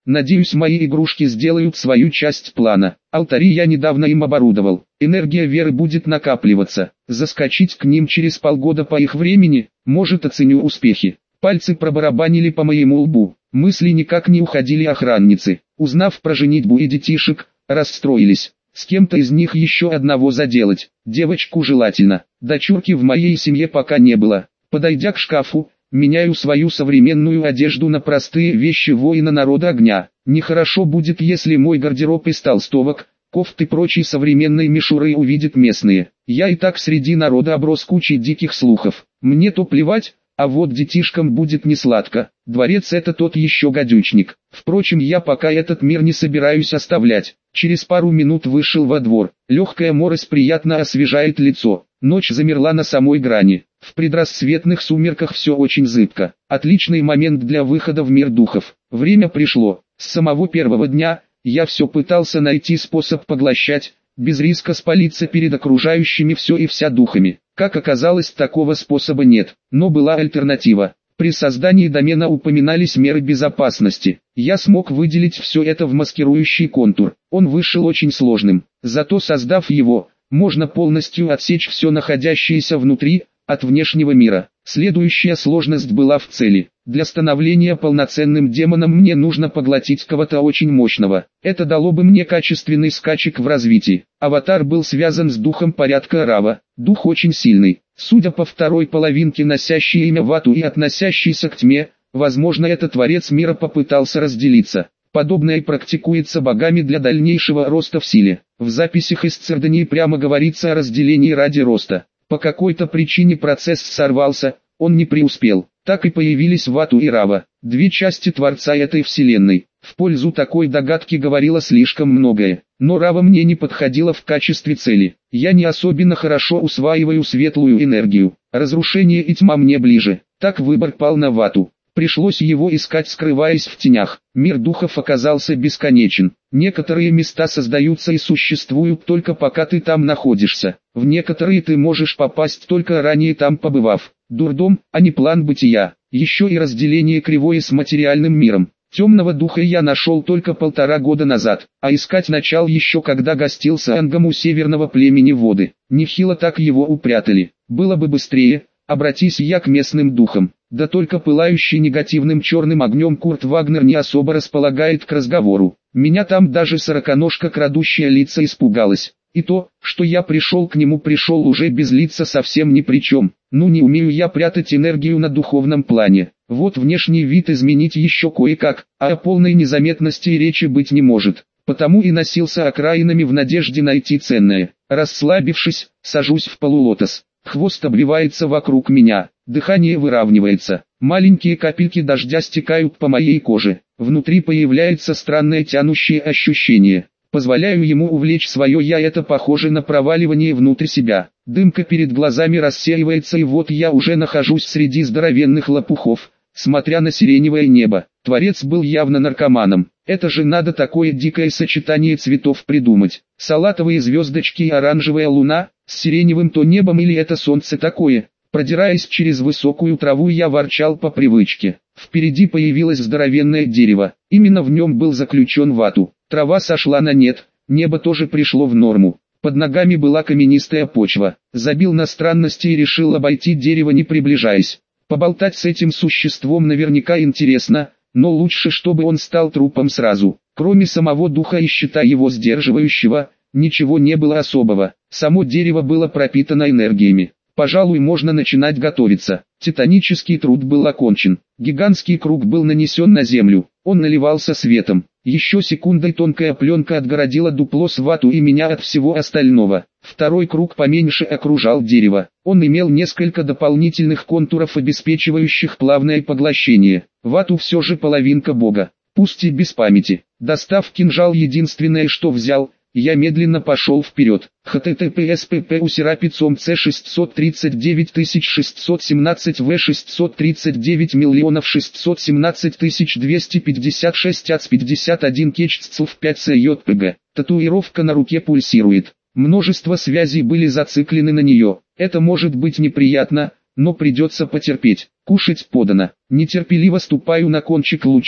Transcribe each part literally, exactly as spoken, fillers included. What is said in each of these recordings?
Надеюсь, мои игрушки сделают свою часть плана. Алтари я недавно им оборудовал. Энергия веры будет накапливаться. Заскочить к ним через полгода по их времени, может, оценю успехи. Пальцы пробарабанили по моему лбу. Мысли никак не уходили охранницы. Узнав про женитьбу и детишек, расстроились. С кем-то из них еще одного заделать. Девочку желательно. Дочурки в моей семье пока не было. Подойдя к шкафу, меняю свою современную одежду на простые вещи воина народа огня. Нехорошо будет, если мой гардероб из толстовок, кофт и прочей современной мишуры увидят местные. Я и так среди народа оброс кучей диких слухов. Мне-то плевать, а вот детишкам будет несладко. Дворец — это тот еще гадючник. Впрочем, я пока этот мир не собираюсь оставлять. Через пару минут вышел во двор. Легкая морось приятно освежает лицо. Ночь замерла на самой грани. В предрассветных сумерках все очень зыбко. Отличный момент для выхода в мир духов. Время пришло. С самого первого дня я все пытался найти способ поглощать, без риска спалиться перед окружающими все и вся духами. Как оказалось, такого способа нет, но была альтернатива. При создании домена упоминались меры безопасности. Я смог выделить все это в маскирующий контур. Он вышел очень сложным. Зато, создав его, можно полностью отсечь все находящееся внутри, от внешнего мира. Следующая сложность была в цели. Для становления полноценным демоном мне нужно поглотить кого-то очень мощного. Это дало бы мне качественный скачек в развитии. Аватар был связан с духом порядка Рава. Дух очень сильный. Судя по второй половинке, носящей имя Вату и относящейся к тьме, возможно, этот творец мира попытался разделиться. Подобное практикуется богами для дальнейшего роста в силе. В записях из Цердонии прямо говорится о разделении ради роста. По какой-то причине процесс сорвался, он не преуспел. Так и появились Вату и Рава, две части Творца этой вселенной. В пользу такой догадки говорило слишком многое. Но Рава мне не подходила в качестве цели. Я не особенно хорошо усваиваю светлую энергию. Разрушение и тьма мне ближе. Так выбор пал на Вату. Пришлось его искать, скрываясь в тенях. Мир духов оказался бесконечен. Некоторые места создаются и существуют только пока ты там находишься. В некоторые ты можешь попасть только ранее там побывав. Дурдом, а не план бытия. Еще и разделение кривое с материальным миром. Темного духа я нашел только полтора года назад, а искать начал еще когда гостил с Ангом у северного племени Воды. Нехило так его упрятали. Было бы быстрее, обратись я к местным духам. Да только пылающий негативным черным огнем Курт Вагнер не особо располагает к разговору. Меня там даже сороконожка, крадущая лица, испугалась. И то, что я пришел к нему, пришел уже без лица, совсем ни при чем. Ну, не умею я прятать энергию на духовном плане. Вот внешний вид изменить еще кое-как, а о полной незаметности речи быть не может. Потому и носился окраинами в надежде найти ценное. Расслабившись, сажусь в полулотос. Хвост обвивается вокруг меня, дыхание выравнивается. Маленькие капельки дождя стекают по моей коже. Внутри появляется странное тянущее ощущение. Позволяю ему увлечь свое «я», это похоже на проваливание внутрь себя. Дымка перед глазами рассеивается, и вот я уже нахожусь среди здоровенных лопухов, смотря на сиреневое небо. Творец был явно наркоманом. Это же надо такое дикое сочетание цветов придумать. Салатовые звездочки и оранжевая луна, с сиреневым то небом, или это солнце такое. Продираясь через высокую траву, я ворчал по привычке. Впереди появилось здоровенное дерево. Именно в нем был заключен Вату. Трава сошла на нет, небо тоже пришло в норму. Под ногами была каменистая почва. Забил на странности и решил обойти дерево, не приближаясь. Поболтать с этим существом наверняка интересно, но лучше, чтобы он стал трупом сразу. Кроме самого духа и щита его сдерживающего, ничего не было особого. Само дерево было пропитано энергиями. Пожалуй, можно начинать готовиться. Титанический труд был окончен. Гигантский круг был нанесен на землю. Он наливался светом. Еще секундой тонкая пленка отгородила дупло с Вату и меня от всего остального. Второй круг поменьше окружал дерево. Он имел несколько дополнительных контуров, обеспечивающих плавное поглощение. Вату все же половинка бога, пусть и без памяти. Достав кинжал, единственное, что взял, я медленно пошел вперед. https pp усерапицом c шестьсот тридцать девять тысяч шестьсот семнадцать в шестьсот тридцать девять миллионов шестьсот семнадцать тысяч двести пятьдесят шесть ац пятьдесят один кечццов пять c jpg. Татуировка на руке пульсирует. Множество связей были зациклены на нее. Это может быть неприятно, но придется потерпеть. Кушать подано. Нетерпеливо ступаю на кончик луча,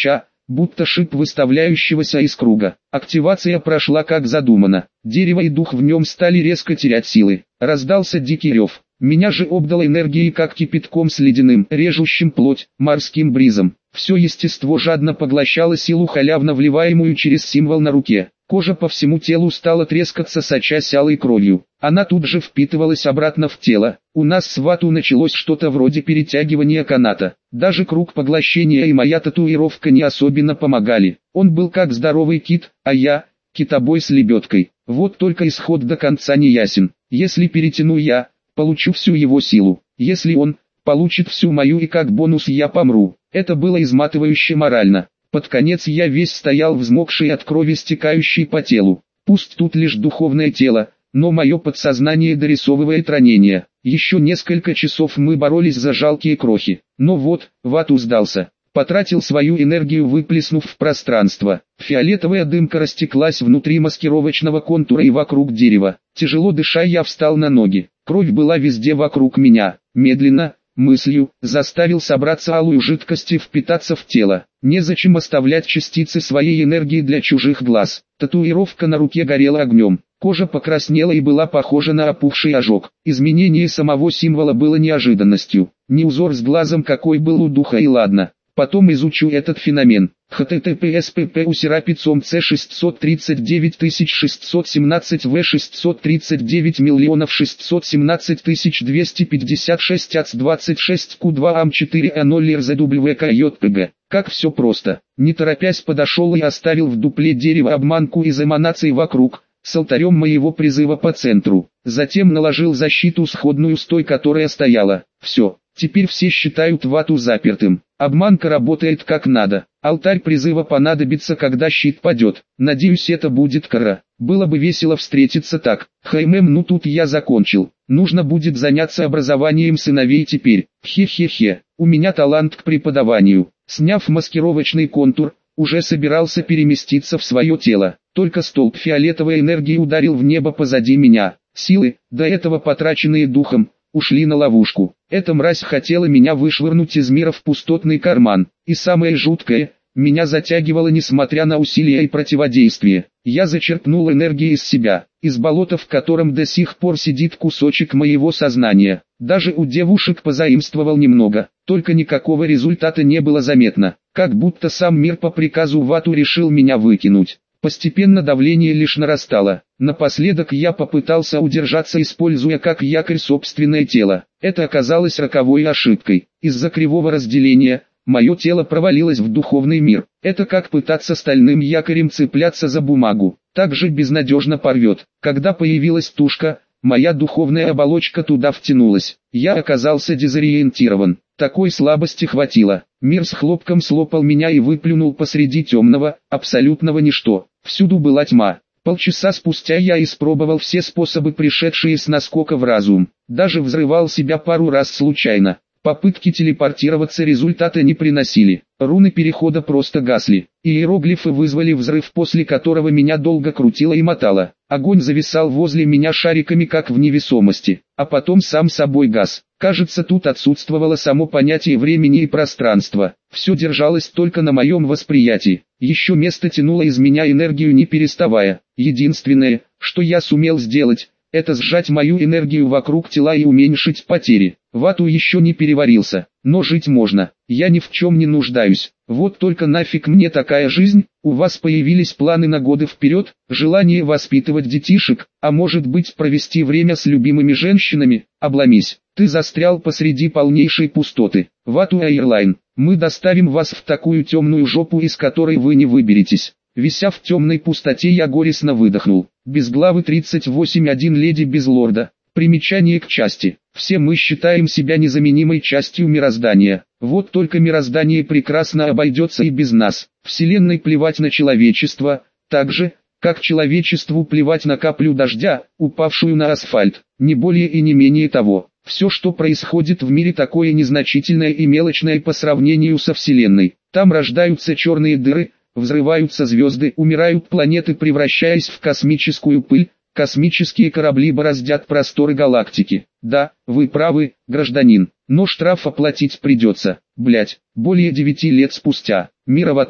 будто шип выставляющегося из круга. Активация прошла как задумано. Дерево и дух в нем стали резко терять силы. Раздался дикий рев. Меня же обдало энергией как кипятком с ледяным, режущим плоть, морским бризом. Все естество жадно поглощало силу, халявно вливаемую через символ на руке. Кожа по всему телу стала трескаться, сочась алой кровью. Она тут же впитывалась обратно в тело. У нас с Вату началось что-то вроде перетягивания каната. Даже круг поглощения и моя татуировка не особенно помогали. Он был как здоровый кит, а я – китобой с лебедкой. Вот только исход до конца не ясен. Если перетяну я, получу всю его силу. Если он получит всю мою, и как бонус я помру. Это было изматывающе морально. Под конец я весь стоял взмокший от крови, стекающей по телу. Пусть тут лишь духовное тело, но мое подсознание дорисовывает ранение. Еще несколько часов мы боролись за жалкие крохи. Но вот, Вату сдался. Потратил свою энергию, выплеснув в пространство. Фиолетовая дымка растеклась внутри маскировочного контура и вокруг дерева. Тяжело дыша, я встал на ноги. Кровь была везде вокруг меня. Медленно, мыслью, заставил собраться алую жидкость и впитаться в тело. Незачем оставлять частицы своей энергии для чужих глаз. Татуировка на руке горела огнем. Кожа покраснела и была похожа на опухший ожог. Изменение самого символа было неожиданностью. Не узор с глазом, какой был у духа, и ладно. Потом изучу этот феномен. https pp усерапицом c шестьсот тридцать девять тысяч шестьсот семнадцать в шестьсот тридцать девять миллионов шестьсот семнадцать тысяч двести пятьдесят шесть ац двадцать шесть q два ам четыре а ноль рзwkjpg. Как все просто. Не торопясь подошел и оставил в дупле дерева обманку из эманаций вокруг, с алтарем моего призыва по центру. Затем наложил защиту, сходную с той, которая стояла. Все. Теперь все считают Вату запертым. Обманка работает как надо. Алтарь призыва понадобится, когда щит падет. Надеюсь, это будет кара. Было бы весело встретиться так. Хм, ну тут я закончил. Нужно будет заняться образованием сыновей теперь. Хе-хе-хе. У меня талант к преподаванию. Сняв маскировочный контур, уже собирался переместиться в свое тело. Только столб фиолетовой энергии ударил в небо позади меня. Силы, до этого потраченные духом, ушли на ловушку. Эта мразь хотела меня вышвырнуть из мира в пустотный карман. И самое жуткое, меня затягивало несмотря на усилия и противодействие. Я зачерпнул энергии из себя, из болота, в котором до сих пор сидит кусочек моего сознания. Даже у девушек позаимствовал немного, только никакого результата не было заметно. Как будто сам мир по приказу Вату решил меня выкинуть. Постепенно давление лишь нарастало. Напоследок я попытался удержаться, используя как якорь собственное тело. Это оказалось роковой ошибкой. Из-за кривого разделения, мое тело провалилось в духовный мир. Это как пытаться стальным якорем цепляться за бумагу. Так же безнадежно порвет. Когда появилась тушка, моя духовная оболочка туда втянулась. Я оказался дезориентирован. Такой слабости хватило. Мир с хлопком слопал меня и выплюнул посреди темного, абсолютного ничто. Всюду была тьма. Полчаса спустя я испробовал все способы, пришедшие с наскока в разум. Даже взрывал себя пару раз случайно. Попытки телепортироваться результата не приносили. Руны перехода просто гасли. Иероглифы вызвали взрыв, после которого меня долго крутило и мотало. Огонь зависал возле меня шариками, как в невесомости, а потом сам собой гас. Кажется, тут отсутствовало само понятие времени и пространства. Все держалось только на моем восприятии. Еще место тянуло из меня энергию, не переставая. Единственное, что я сумел сделать, это сжать мою энергию вокруг тела и уменьшить потери. Вату еще не переварился, но жить можно. Я ни в чем не нуждаюсь. Вот только нафиг мне такая жизнь? У вас появились планы на годы вперед, желание воспитывать детишек, а может быть провести время с любимыми женщинами? Обломись. Ты застрял посреди полнейшей пустоты. Вату Airline, мы доставим вас в такую темную жопу, из которой вы не выберетесь. Вися в темной пустоте, я горестно выдохнул. Без главы тридцать восемь один леди без лорда. Примечание к части. Все мы считаем себя незаменимой частью мироздания. Вот только мироздание прекрасно обойдется и без нас. Вселенной плевать на человечество, так же, как человечеству плевать на каплю дождя, упавшую на асфальт. Не более и не менее того. Все, что происходит в мире, такое незначительное и мелочное по сравнению со Вселенной. Там рождаются черные дыры, взрываются звезды, умирают планеты, превращаясь в космическую пыль. Космические корабли бороздят просторы галактики. Да, вы правы, гражданин, но штраф оплатить придется. Блять, более девяти лет спустя. Мир Аватара.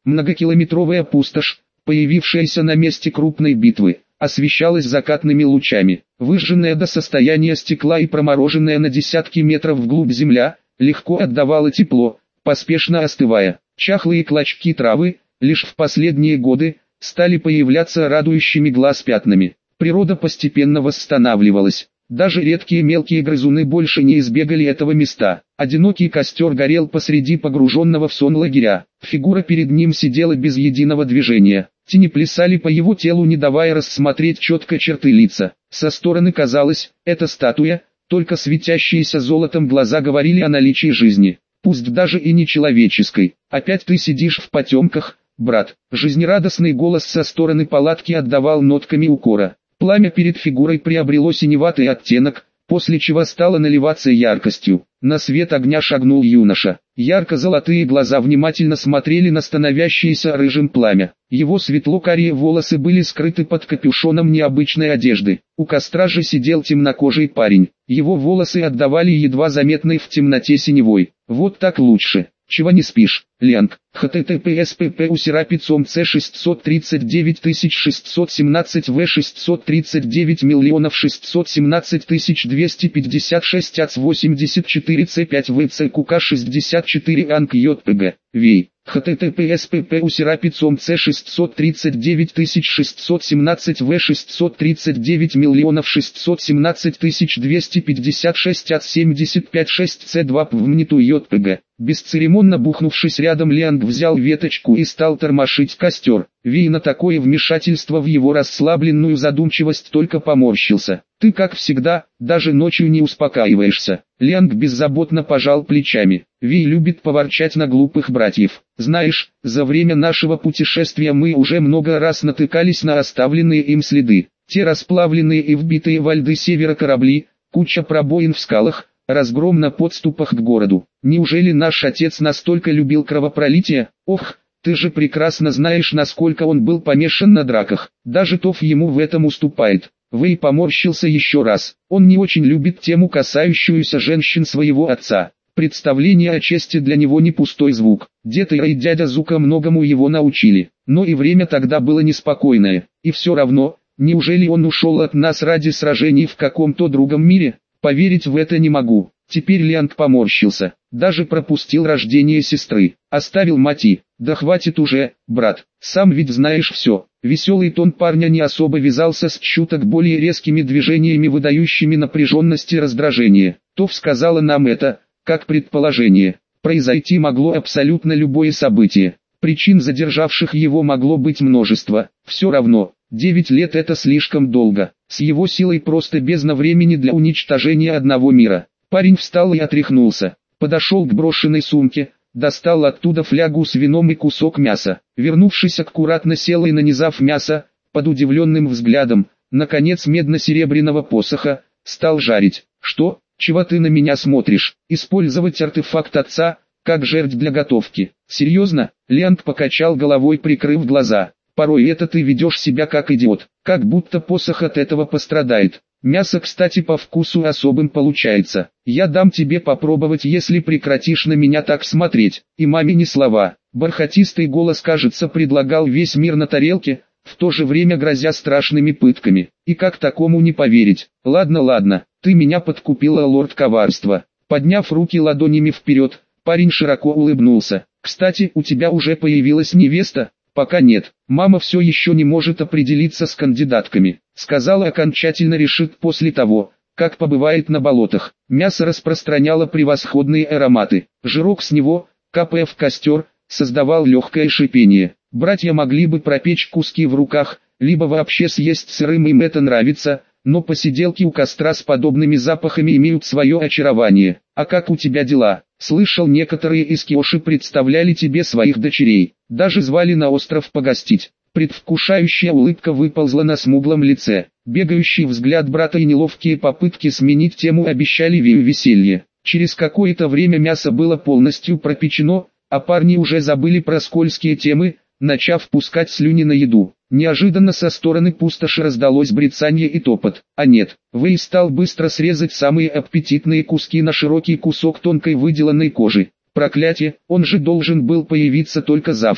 Многокилометровая пустошь, появившаяся на месте крупной битвы, освещалась закатными лучами. Выжженная до состояния стекла и промороженная на десятки метров вглубь земля, легко отдавала тепло, поспешно остывая. Чахлые клочки травы, лишь в последние годы, стали появляться радующими глаз пятнами. Природа постепенно восстанавливалась. Даже редкие мелкие грызуны больше не избегали этого места. Одинокий костер горел посреди погруженного в сон лагеря. Фигура перед ним сидела без единого движения. Тени плясали по его телу, не давая рассмотреть четко черты лица. Со стороны казалось, это статуя, только светящиеся золотом глаза говорили о наличии жизни. Пусть даже и не человеческой. Опять ты сидишь в потемках, брат. Жизнерадостный голос со стороны палатки отдавал нотками укора. Пламя перед фигурой приобрело синеватый оттенок, после чего стало наливаться яркостью. На свет огня шагнул юноша. Ярко-золотые глаза внимательно смотрели на становящееся рыжим пламя. Его светло-карие волосы были скрыты под капюшоном необычной одежды. У костра же сидел темнокожий парень. Его волосы отдавали едва заметной в темноте синевой. Вот так лучше. Чего не спишь, Лянг? https pp usirapицом c шестьсот тридцать девять тысяч шестьсот семнадцать в шестьсот тридцать девять миллионов шестьсот семнадцать тысяч двести пятьдесят шесть ац восемьдесят четыре c пять в c qk шестьдесят четыре анк jpg вей. https pp usirapицом c шестьсот тридцать девять тысяч шестьсот семнадцать в шестьсот тридцать девять миллионов шестьсот семнадцать тысяч двести пятьдесят шесть ац семьдесят пять шесть c два в мниту jpg. Бесцеремонно бухнувшись рядом, Лианг взял веточку и стал тормошить костер. Вей на такое вмешательство в его расслабленную задумчивость только поморщился. «Ты, как всегда, даже ночью не успокаиваешься». Лианг беззаботно пожал плечами. Вей любит поворчать на глупых братьев. «Знаешь, за время нашего путешествия мы уже много раз натыкались на оставленные им следы. Те расплавленные и вбитые во льды севера корабли, куча пробоин в скалах, разгром на подступах к городу. Неужели наш отец настолько любил кровопролитие? Ох, ты же прекрасно знаешь, насколько он был помешан на драках. Даже Тоф ему в этом уступает». Вэй поморщился еще раз. Он не очень любит тему, касающуюся женщин своего отца. Представление о чести для него не пустой звук. Дед Ира и дядя Зука многому его научили. Но и время тогда было неспокойное. И все равно, неужели он ушел от нас ради сражений в каком-то другом мире? Поверить в это не могу. Теперь Лианг поморщился. Даже пропустил рождение сестры. Оставил мати. Да хватит уже, брат. Сам ведь знаешь все. Веселый тон парня не особо вязался с чуток более резкими движениями, выдающими напряженность и раздражение. Тоф сказала нам это, как предположение. Произойти могло абсолютно любое событие. Причин, задержавших его, могло быть множество. Все равно, девять лет это слишком долго. С его силой просто бездна времени для уничтожения одного мира. Парень встал и отряхнулся. Подошел к брошенной сумке, достал оттуда флягу с вином и кусок мяса. Вернувшись, аккуратно сел и, нанизав мясо, под удивленным взглядом, наконец медно-серебряного посоха, стал жарить. «Что? Чего ты на меня смотришь? Использовать артефакт отца, как жертв для готовки? Серьезно?» Лианг покачал головой, прикрыв глаза. «Порой это ты ведешь себя как идиот, как будто посох от этого пострадает. Мясо, кстати, по вкусу особым получается. Я дам тебе попробовать, если прекратишь на меня так смотреть». И маме ни слова. Бархатистый голос, кажется, предлагал весь мир на тарелке, в то же время грозя страшными пытками. И как такому не поверить? «Ладно, ладно, ты меня подкупила, лорд коварства». Подняв руки ладонями вперед, парень широко улыбнулся. «Кстати, у тебя уже появилась невеста?» «Пока нет. Мама все еще не может определиться с кандидатками. Сказала, окончательно решит после того, как побывает на болотах». Мясо распространяло превосходные ароматы. Жирок с него, капая в костер, создавал легкое шипение. Братья могли бы пропечь куски в руках, либо вообще съесть сырым, им это нравится, но посиделки у костра с подобными запахами имеют свое очарование. «А как у тебя дела? Слышал, некоторые из Киоши представляли тебе своих дочерей, даже звали на остров погостить». Предвкушающая улыбка выползла на смуглом лице. Бегающий взгляд брата и неловкие попытки сменить тему обещали Вию веселье. Через какое-то время мясо было полностью пропечено, а парни уже забыли про скользкие темы, начав пускать слюни на еду. Неожиданно со стороны пустоши раздалось брецанье и топот. А нет, Вэй стал быстро срезать самые аппетитные куски на широкий кусок тонкой выделанной кожи. Проклятие, он же должен был появиться только завтра.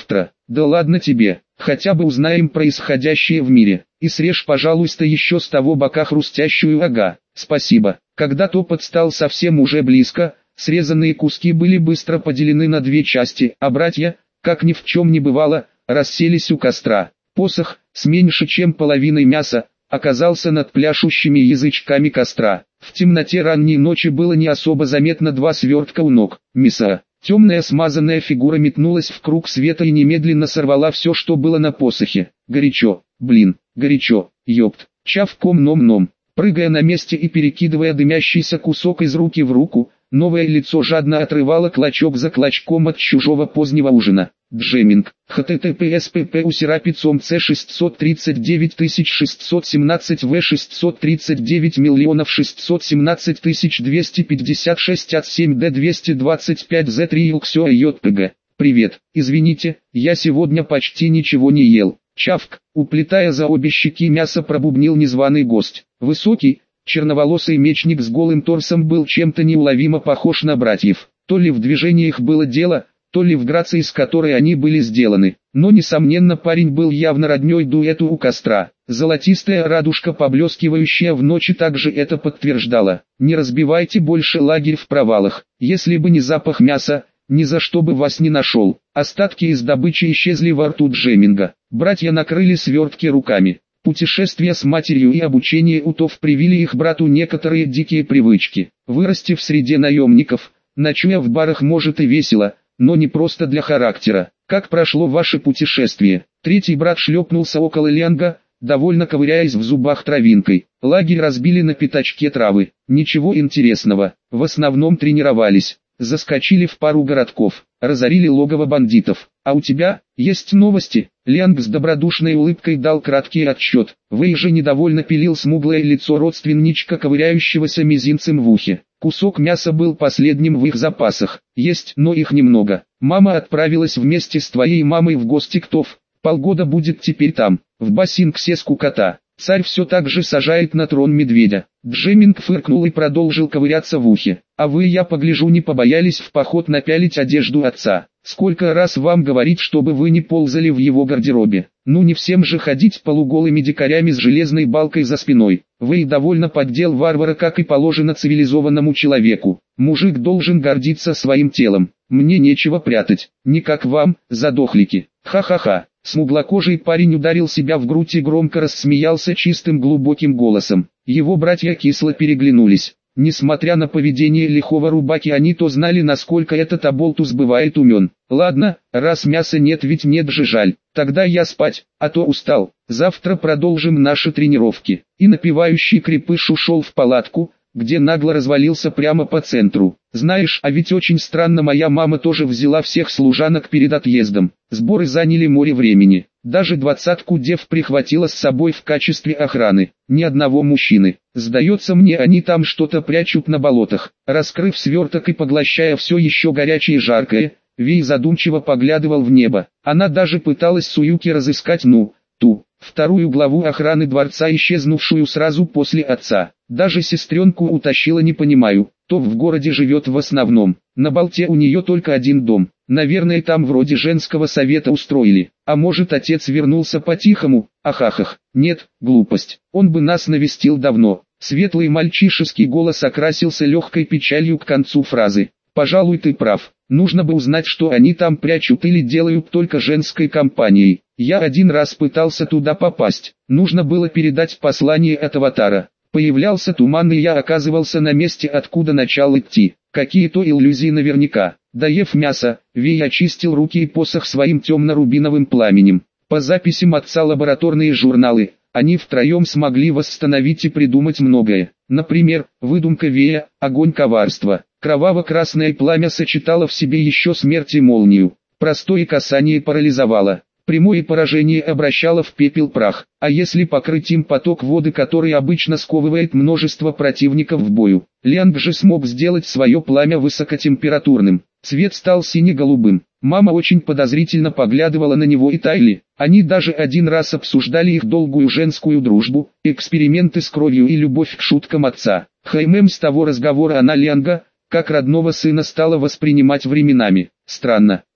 Да ладно тебе, хотя бы узнаем происходящее в мире. И срежь, пожалуйста, еще с того бока хрустящую, ага, спасибо. Когда топот стал совсем уже близко, срезанные куски были быстро поделены на две части, а братья, как ни в чем не бывало, расселись у костра. Посох, с меньше чем половиной мяса, оказался над пляшущими язычками костра. В темноте ранней ночи было не особо заметно два свертка у ног. Миса. Темная смазанная фигура метнулась в круг света и немедленно сорвала все, что было на посохе. Горячо, блин, горячо, ёпт. Чавком ном-ном. Прыгая на месте и перекидывая дымящийся кусок из руки в руку, новое лицо жадно отрывало клочок за клочком от чужого позднего ужина. Джеминг. https pp усерапицом c шестьсот тридцать девять тысяч шестьсот семнадцать в шестьсот тридцать девять миллионов шестьсот семнадцать тысяч двести пятьдесят шесть от семь д двести двадцать пять з три юксё йпг. Привет, извините, я сегодня почти ничего не ел. Чавк, уплетая за обе щеки мясо, пробубнил незваный гость. Высокий, черноволосый мечник с голым торсом был чем-то неуловимо похож на братьев. То ли в движениях было дело, то ли в грации, с которой они были сделаны. Но несомненно, парень был явно роднёй дуэту у костра. Золотистая радужка, поблескивающая в ночи, также это подтверждала. Не разбивайте больше лагерь в провалах. Если бы не запах мяса, ни за что бы вас не нашел. Остатки из добычи исчезли во рту Джеминга. Братья накрыли свертки руками. Путешествия с матерью и обучение утов привили их брату некоторые дикие привычки. Вырасти в среде наемников, ночуя в барах, может и весело, но не просто для характера. Как прошло ваше путешествие? Третий брат шлепнулся около Лианга, довольно ковыряясь в зубах травинкой. Лагерь разбили на пятачке травы. Ничего интересного, в основном тренировались. Заскочили в пару городков, разорили логово бандитов. А у тебя, есть новости? Лианг с добродушной улыбкой дал краткий отчет. Вэй же недовольно пилил смуглое лицо родственничка, ковыряющегося мизинцем в ухе. Кусок мяса был последним в их запасах. Есть, но их немного. Мама отправилась вместе с твоей мамой в гости к Тов. Полгода будет теперь там, в Басинксе скукота. Царь все так же сажает на трон медведя. Джеминг фыркнул и продолжил ковыряться в ухе. А вы, я погляжу, не побоялись в поход напялить одежду отца. Сколько раз вам говорить, чтобы вы не ползали в его гардеробе? Ну не всем же ходить полуголыми дикарями с железной балкой за спиной. Вы и довольно поддел варвара, как и положено цивилизованному человеку. Мужик должен гордиться своим телом. Мне нечего прятать. Не как вам, задохлики. Ха-ха-ха. Смуглокожий парень ударил себя в грудь и громко рассмеялся чистым глубоким голосом. Его братья кисло переглянулись. Несмотря на поведение лихого рубаки, они то знали, насколько этот оболтус бывает умен. Ладно, раз мяса нет, ведь нет же, жаль. Тогда я спать, а то устал. Завтра продолжим наши тренировки. И напевающий крепыш ушел в палатку, где нагло развалился прямо по центру. Знаешь, а ведь очень странно, моя мама тоже взяла всех служанок перед отъездом. Сборы заняли море времени. Даже двадцатку дев прихватила с собой в качестве охраны. Ни одного мужчины. Сдается мне, они там что-то прячут на болотах. Раскрыв сверток и поглощая все еще горячее и жаркое, Вей задумчиво поглядывал в небо. Она даже пыталась Суюки разыскать, ну, ту, вторую главу охраны дворца, исчезнувшую сразу после отца. Даже сестренку утащила, не понимаю. То в городе живет в основном. На болте у нее только один дом. Наверное, там вроде женского совета устроили. А может, отец вернулся по-тихому? Ахахах. Нет, глупость. Он бы нас навестил давно. Светлый мальчишеский голос окрасился легкой печалью к концу фразы. Пожалуй, ты прав. Нужно бы узнать, что они там прячут или делают только женской компанией. Я один раз пытался туда попасть. Нужно было передать послание от аватара. Появлялся туман, и я оказывался на месте, откуда начал идти. Какие-то иллюзии наверняка. Доев мясо, Вей очистил руки и посох своим темно-рубиновым пламенем. По записям отца, лабораторные журналы, они втроем смогли восстановить и придумать многое. Например, выдумка Вея, огонь коварства. Кроваво-красное пламя сочетало в себе еще смерть и молнию. Простое касание парализовало. Прямое поражение обращало в пепел прах. А если покрыть им поток воды, который обычно сковывает множество противников в бою? Лианг же смог сделать свое пламя высокотемпературным. Цвет стал сине-голубым. Мама очень подозрительно поглядывала на него и Тайли. Они даже один раз обсуждали их долгую женскую дружбу, эксперименты с кровью и любовь к шуткам отца. Хаймем с того разговора она Лианга, как родного сына, стала воспринимать временами. Странно,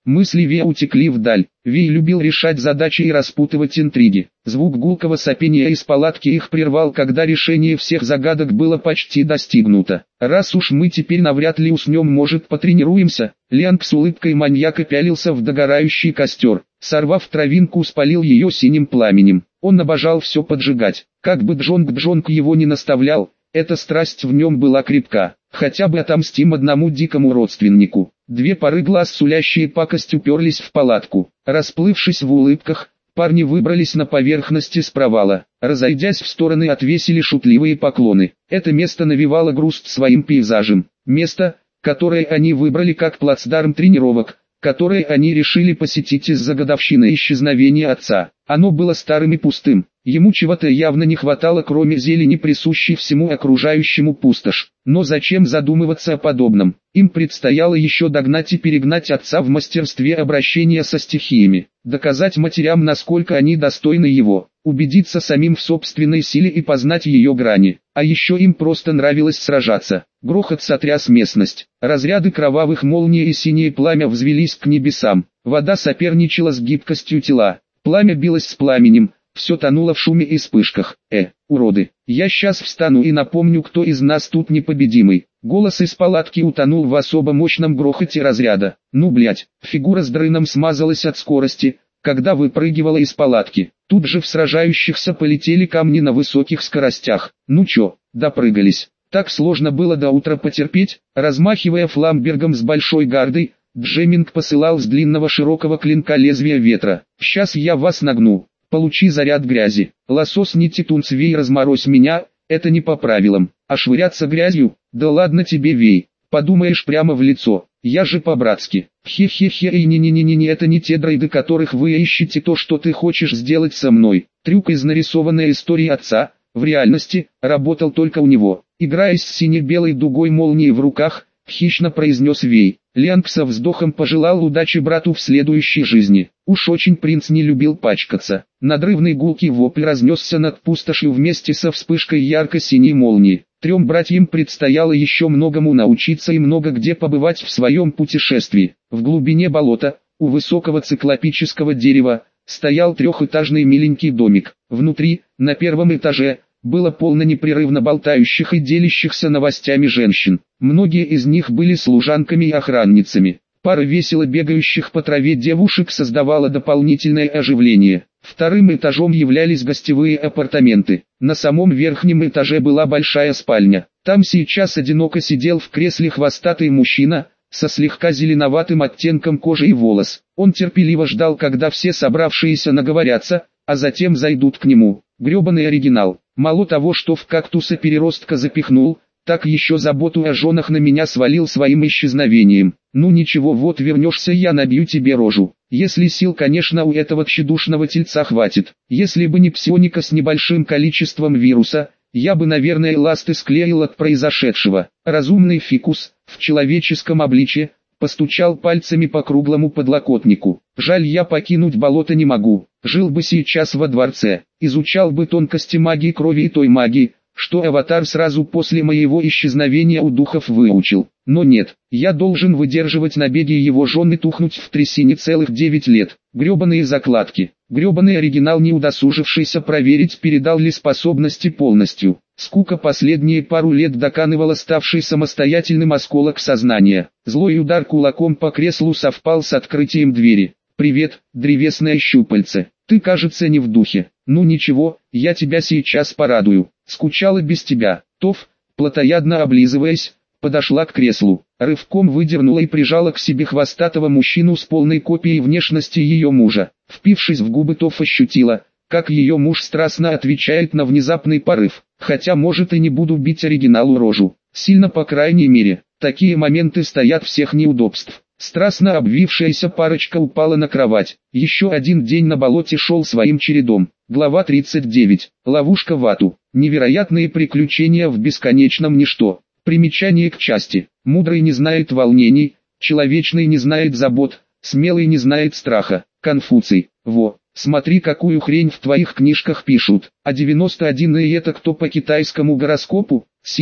Мысли Вея утекли вдаль. Вей любил решать задачи и распутывать интриги. Звук гулкого сопения из палатки их прервал, когда решение всех загадок было почти достигнуто. «Раз уж мы теперь навряд ли уснем, может, потренируемся?» Лианг с улыбкой маньяка пялился в догорающий костер. Сорвав травинку, спалил ее синим пламенем. Он обожал все поджигать. Как бы Джонг-Джонг его не наставлял, эта страсть в нем была крепка. Хотя бы отомстим одному дикому родственнику. Две пары глаз, сулящие пакость, уперлись в палатку. Расплывшись в улыбках, парни выбрались на поверхность из провала. Разойдясь в стороны, отвесили шутливые поклоны. Это место навевало грусть своим пейзажем. Место, которое они выбрали как плацдарм тренировок, которое они решили посетить из-за годовщины исчезновения отца. Оно было старым и пустым. Ему чего-то явно не хватало, кроме зелени, присущей всему окружающему пустошь. Но зачем задумываться о подобном? Им предстояло еще догнать и перегнать отца в мастерстве обращения со стихиями, доказать матерям, насколько они достойны его, убедиться самим в собственной силе и познать ее грани. А еще им просто нравилось сражаться. Грохот сотряс местность. Разряды кровавых молний и синее пламя взвелись к небесам. Вода соперничала с гибкостью тела. Пламя билось с пламенем. Все тонуло в шуме и вспышках. «Э, уроды, я сейчас встану и напомню, кто из нас тут непобедимый». Голос из палатки утонул в особо мощном грохоте разряда. «Ну блять!» Фигура с дрыном смазалась от скорости, когда выпрыгивала из палатки. Тут же в сражающихся полетели камни на высоких скоростях. «Ну чё, допрыгались?» Так сложно было до утра потерпеть. Размахивая фламбергом с большой гардой, Джеминг посылал с длинного широкого клинка лезвия ветра. «Сейчас я вас нагну. Получи заряд грязи. Лосос не титунц, Вей, разморозь меня, это не по правилам. А швыряться грязью? Да ладно тебе, Вей, подумаешь, прямо в лицо. Я же по-братски. Хе-хе-хе, и не-не-не-не, это не те дроиды, которых вы ищете, то, что ты хочешь сделать со мной». Трюк из нарисованной истории отца, в реальности, работал только у него. Играясь с сине-белой дугой молнии в руках, хищно произнес Вей. Лианг со вздохом пожелал удачи брату в следующей жизни. Уж очень принц не любил пачкаться. Надрывный гулкий вопль разнесся над пустошью вместе со вспышкой ярко-синей молнии. Трем братьям предстояло еще многому научиться и много где побывать в своем путешествии. В глубине болота, у высокого циклопического дерева, стоял трехэтажный миленький домик. Внутри, на первом этаже, было полно непрерывно болтающих и делящихся новостями женщин. Многие из них были служанками и охранницами. Пара весело бегающих по траве девушек создавала дополнительное оживление. Вторым этажом являлись гостевые апартаменты. На самом верхнем этаже была большая спальня. Там сейчас одиноко сидел в кресле хвостатый мужчина, со слегка зеленоватым оттенком кожи и волос. Он терпеливо ждал, когда все собравшиеся наговорятся, а затем зайдут к нему. Гребаный оригинал. Мало того, что в кактуса переростка запихнул, так еще заботу о женах на меня свалил своим исчезновением. Ну ничего, вот вернешься, я набью тебе рожу. Если сил, конечно, у этого тщедушного тельца хватит. Если бы не псионика с небольшим количеством вируса, я бы, наверное, ласты склеил от произошедшего. Разумный фикус, в человеческом обличье, постучал пальцами по круглому подлокотнику. Жаль, я покинуть болото не могу. Жил бы сейчас во дворце, изучал бы тонкости магии крови и той магии, что аватар сразу после моего исчезновения у духов выучил. Но нет, я должен выдерживать набеги его жены, тухнуть в трясине целых девять лет. Гребаные закладки. Гребаный оригинал, не удосужившийся проверить, передал ли способности полностью. Скука последние пару лет доканывала ставший самостоятельным осколок сознания. Злой удар кулаком по креслу совпал с открытием двери. «Привет, древесное щупальце. Ты, кажется, не в духе. Ну ничего, я тебя сейчас порадую. Скучала без тебя». Тоф, плотоядно облизываясь, подошла к креслу, рывком выдернула и прижала к себе хвостатого мужчину с полной копией внешности ее мужа. Впившись в губы, Тоф ощутила, как ее муж страстно отвечает на внезапный порыв. Хотя, может, и не буду бить оригиналу рожу. Сильно, по крайней мере. Такие моменты стоят всех неудобств. Страстно обвившаяся парочка упала на кровать. Еще один день на болоте шел своим чередом. Глава тридцать девять. Ловушка в Ату. Невероятные приключения в бесконечном ничто. Примечание к части. Мудрый не знает волнений, человечный не знает забот, смелый не знает страха. Конфуций. Во, смотри, какую хрень в твоих книжках пишут. А девяносто один и это кто по китайскому гороскопу? Сильный,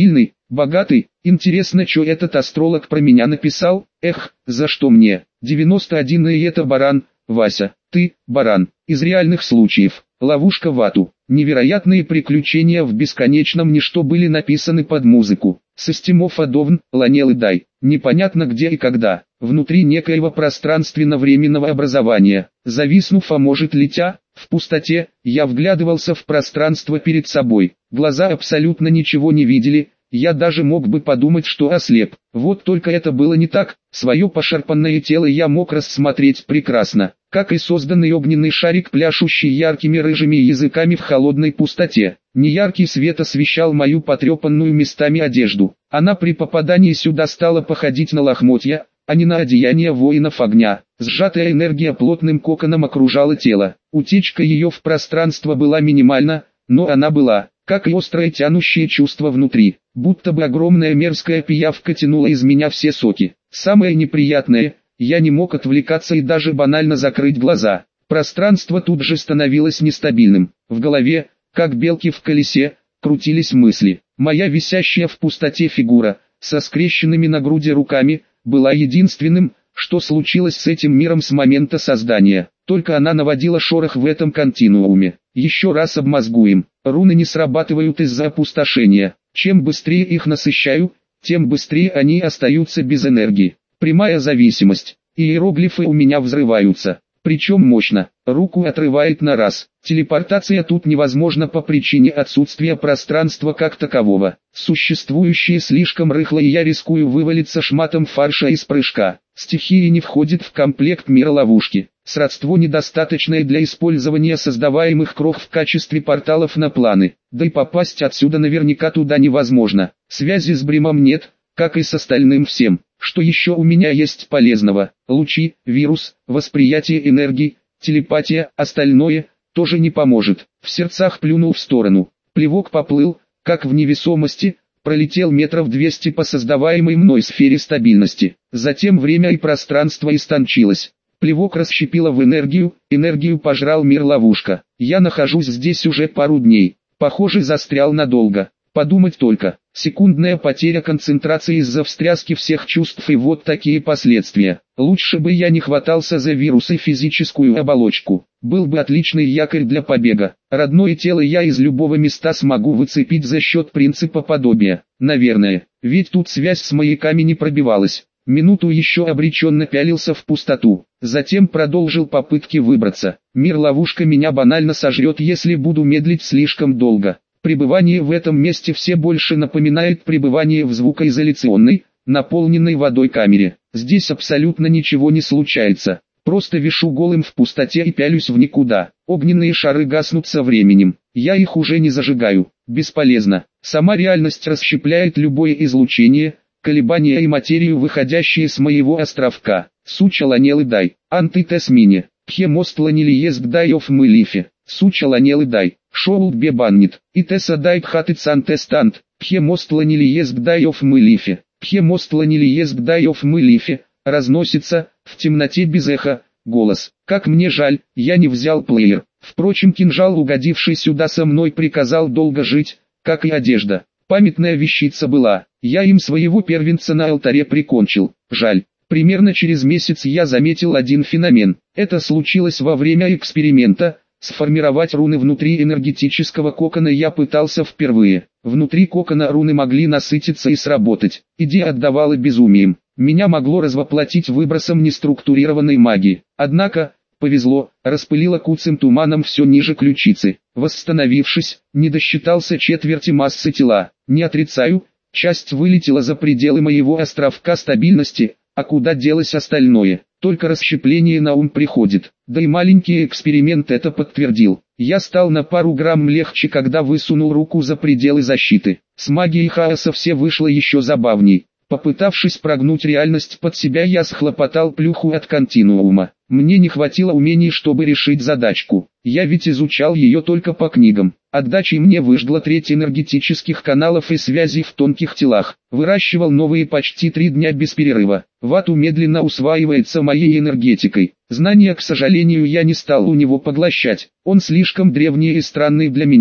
Богатый? Интересно, что этот астролог про меня написал? Эх, за что мне? девяносто один и это баран. Вася, ты, баран, из реальных случаев. Ловушка в ату. Невероятные приключения в бесконечном ничто были написаны под музыку. Состимов Адовн, Ланел и Дай. Непонятно где и когда. Внутри некоего пространственно-временного образования. Зависнув, а может летя, в пустоте, я вглядывался в пространство перед собой. Глаза абсолютно ничего не видели. Я даже мог бы подумать, что ослеп. Вот только это было не так. Свое пошарпанное тело я мог рассмотреть прекрасно, как и созданный огненный шарик, пляшущий яркими рыжими языками в холодной пустоте. Неяркий свет освещал мою потрепанную местами одежду. Она при попадании сюда стала походить на лохмотья, а не на одеяние воинов огня. Сжатая энергия плотным коконом окружала тело. Утечка ее в пространство была минимальна, но она была, как и острое тянущее чувство внутри, будто бы огромная мерзкая пиявка тянула из меня все соки. Самое неприятное, я не мог отвлекаться и даже банально закрыть глаза. Пространство тут же становилось нестабильным. В голове, как белки в колесе, крутились мысли. Моя висящая в пустоте фигура, со скрещенными на груди руками, была единственным, что случилось с этим миром с момента создания. Только она наводила шорох в этом континууме. Еще раз обмозгуем. Руны не срабатывают из-за опустошения. Чем быстрее их насыщаю, тем быстрее они остаются без энергии. Прямая зависимость. Иероглифы у меня взрываются. Причем мощно. Руку отрывает на раз. Телепортация тут невозможна по причине отсутствия пространства как такового. Существующее слишком рыхло, и я рискую вывалиться шматом фарша из прыжка. Стихия не входит в комплект мира ловушки. Сродство недостаточное для использования создаваемых крох в качестве порталов на планы. Да и попасть отсюда наверняка туда невозможно. Связи с Бримом нет, как и с остальным всем. Что еще у меня есть полезного? Лучи, вирус, восприятие энергии, телепатия, остальное тоже не поможет. В сердцах плюнул в сторону. Плевок поплыл, как в невесомости, пролетел метров двести по создаваемой мной сфере стабильности. Затем время и пространство истончилось. Плевок расщепило в энергию, энергию пожрал мир-ловушка. Я нахожусь здесь уже пару дней. Похоже, застрял надолго. Подумать только, секундная потеря концентрации из-за встряски всех чувств, и вот такие последствия. Лучше бы я не хватался за вирус и физическую оболочку. Был бы отличный якорь для побега. Родное тело я из любого места смогу выцепить за счет принципа подобия. Наверное, ведь тут связь с маяками не пробивалась. Минуту еще обреченно пялился в пустоту. Затем продолжил попытки выбраться. Мир-ловушка меня банально сожрет, если буду медлить слишком долго. Пребывание в этом месте все больше напоминает пребывание в звукоизоляционной, наполненной водой камере. Здесь абсолютно ничего не случается. Просто вишу голым в пустоте и пялюсь в никуда. Огненные шары гаснут со временем. Я их уже не зажигаю. Бесполезно. Сама реальность расщепляет любое излучение, колебания и материю, выходящие с моего островка. Суча Ланел и Дай. Антитес мине. Пхемост ланилиезг дай оф мылифе. Суча Ланел и Дай. Шоулд бебаннит. И теса дай пхаты цантестант. Пхемост ланилиезг дай оф мылифе. Пхемост ланилиезг дай оф мылифе. Разносится, в темноте без эха, голос. Как мне жаль, я не взял плеер. Впрочем, кинжал, угодивший сюда со мной, приказал долго жить, как и одежда. Памятная вещица была. Я им своего первенца на алтаре прикончил. Жаль. Примерно через месяц я заметил один феномен. Это случилось во время эксперимента. Сформировать руны внутри энергетического кокона я пытался впервые. Внутри кокона руны могли насытиться и сработать. Идея отдавала безумием. Меня могло развоплотить выбросом неструктурированной магии. Однако, повезло, распылило куцым туманом все ниже ключицы. Восстановившись, не досчитался четверти массы тела. Не отрицаю, часть вылетела за пределы моего островка стабильности, а куда делось остальное? Только расщепление на ум приходит. Да и маленький эксперимент это подтвердил. Я стал на пару грамм легче, когда высунул руку за пределы защиты. С магией хаоса все вышло еще забавней. Попытавшись прогнуть реальность под себя, я схлопотал плюху от континуума. Мне не хватило умений, чтобы решить задачку. Я ведь изучал ее только по книгам. Отдачей мне выжгла треть энергетических каналов и связей в тонких телах. Выращивал новые почти три дня без перерыва. Вату медленно усваивается моей энергетикой. Знания, к сожалению, я не стал у него поглощать. Он слишком древний и странный для меня.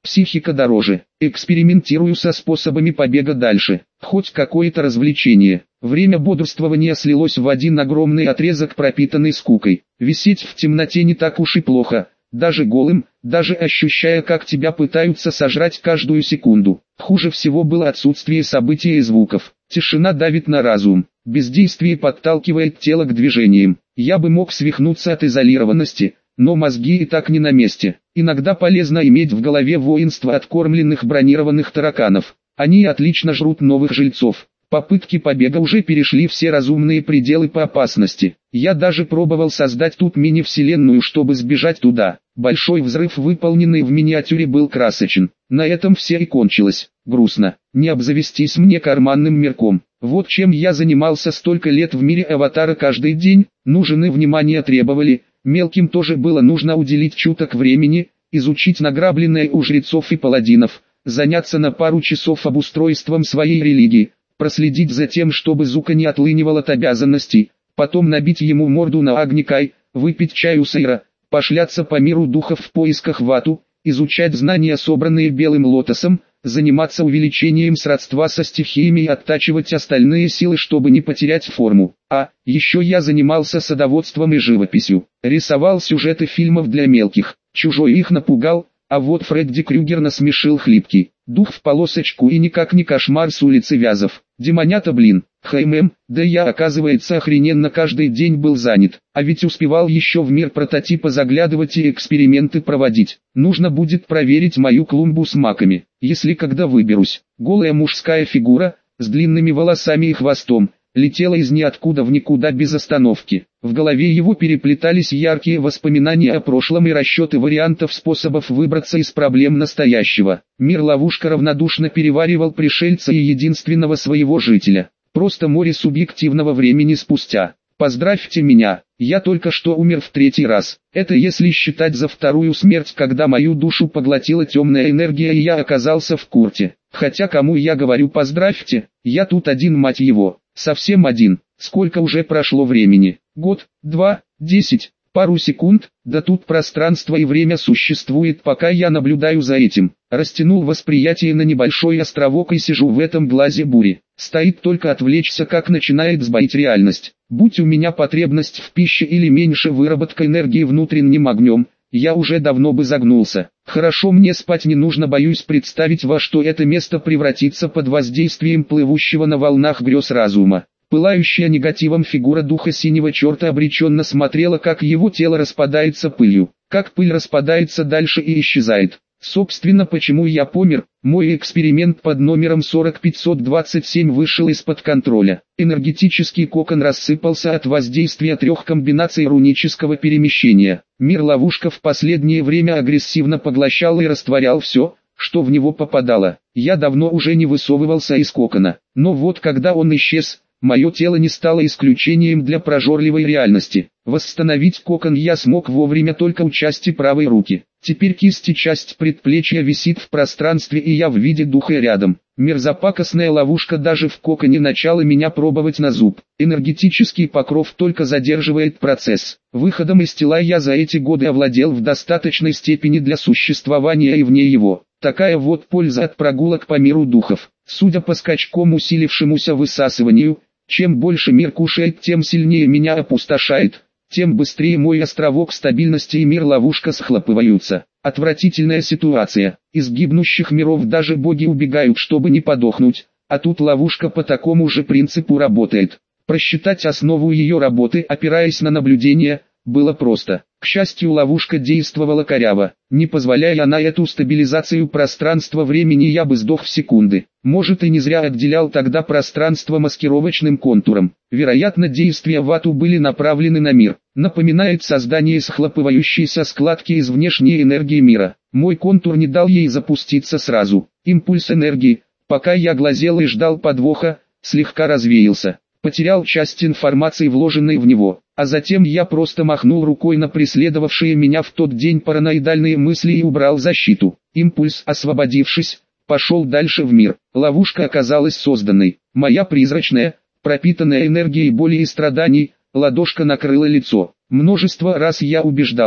Психика дороже. Экспериментирую со способами побега дальше. Хоть какое-то развлечение. Время бодрствования слилось в один огромный отрезок, пропитанный скукой. Висеть в темноте не так уж и плохо. Даже голым, даже ощущая, как тебя пытаются сожрать каждую секунду. Хуже всего было отсутствие событий и звуков. Тишина давит на разум. Бездействие подталкивает тело к движениям. Я бы мог свихнуться от изолированности, но мозги и так не на месте. Иногда полезно иметь в голове воинство откормленных бронированных тараканов. Они отлично жрут новых жильцов. Попытки побега уже перешли все разумные пределы по опасности. Я даже пробовал создать тут мини-вселенную, чтобы сбежать туда. Большой взрыв, выполненный в миниатюре, был красочен. На этом все и кончилось. Грустно. Не обзавестись мне карманным мирком. Вот чем я занимался столько лет в мире Аватара каждый день. Нужен и внимание требовали. Мелким тоже было нужно уделить чуток времени, изучить награбленное у жрецов и паладинов, заняться на пару часов обустройством своей религии, проследить за тем, чтобы Зука не отлынивал от обязанностей, потом набить ему морду на Агникай, выпить чаю Сейра, пошляться по миру духов в поисках Вату, изучать знания, собранные Белым Лотосом, заниматься увеличением сродства со стихиями и оттачивать остальные силы, чтобы не потерять форму. А, еще я занимался садоводством и живописью, рисовал сюжеты фильмов для мелких. Чужой их напугал, а вот Фредди Крюгер насмешил хлипкий. Дух в полосочку и никак не кошмар с улицы Вязов. Демонята, блин. ХММ, да я, оказывается, охрененно каждый день был занят. А ведь успевал еще в мир прототипа заглядывать и эксперименты проводить. Нужно будет проверить мою клумбу с маками, если когда выберусь. Голая мужская фигура, с длинными волосами и хвостом, летела из ниоткуда в никуда без остановки. В голове его переплетались яркие воспоминания о прошлом и расчеты вариантов способов выбраться из проблем настоящего. Мир-ловушка равнодушно переваривал пришельца и единственного своего жителя. Просто море субъективного времени спустя. Поздравьте меня, я только что умер в третий раз. Это если считать за вторую смерть, когда мою душу поглотила темная энергия и я оказался в курте. Хотя кому я говорю поздравьте, я тут один, мать его. Совсем один. Сколько уже прошло времени? Год, два, десять, пару секунд? Да тут пространство и время существует, пока я наблюдаю за этим. Растянул восприятие на небольшой островок и сижу в этом глазе бури. Стоит только отвлечься, как начинает сбоить реальность. Будь у меня потребность в пище или меньше выработка энергии внутренним огнем, я уже давно бы загнулся. Хорошо, мне спать не нужно, боюсь представить, во что это место превратится под воздействием плывущего на волнах грез разума. Пылающая негативом фигура духа синего черта обреченно смотрела, как его тело распадается пылью, как пыль распадается дальше и исчезает. Собственно, почему я помер? Мой эксперимент под номером сорок пятьсот двадцать семь вышел из-под контроля. Энергетический кокон рассыпался от воздействия трех комбинаций рунического перемещения. Мир-ловушка в последнее время агрессивно поглощал и растворял все, что в него попадало. Я давно уже не высовывался из кокона, но вот когда он исчез, мое тело не стало исключением для прожорливой реальности. Восстановить кокон я смог вовремя только у части правой руки. Теперь кисть и часть предплечья висит в пространстве, и я в виде духа рядом. Мерзопакостная ловушка даже в коконе начала меня пробовать на зуб. Энергетический покров только задерживает процесс. Выходом из тела я за эти годы овладел в достаточной степени для существования и вне его. Такая вот польза от прогулок по миру духов. Судя по скачком усилившемуся высасыванию, чем больше мир кушает, тем сильнее меня опустошает, тем быстрее мой островок стабильности и мир-ловушка схлопываются. Отвратительная ситуация. Из гибнущих миров даже боги убегают, чтобы не подохнуть, а тут ловушка по такому же принципу работает. Просчитать основу ее работы, опираясь на наблюдение, было просто. К счастью, ловушка действовала коряво. Не позволяя на эту стабилизацию пространства-времени, я бы сдох в секунды. Может, и не зря отделял тогда пространство маскировочным контуром. Вероятно, действия Вату были направлены на мир. Напоминает создание схлопывающейся складки из внешней энергии мира. Мой контур не дал ей запуститься сразу. Импульс энергии, пока я глазел и ждал подвоха, слегка развеялся. Потерял часть информации, вложенной в него, а затем я просто махнул рукой на преследовавшие меня в тот день параноидальные мысли и убрал защиту. Импульс, освободившись, пошел дальше в мир. Ловушка оказалась созданной. Моя призрачная, пропитанная энергией боли и страданий, ладошка накрыла лицо. Множество раз я убеждался,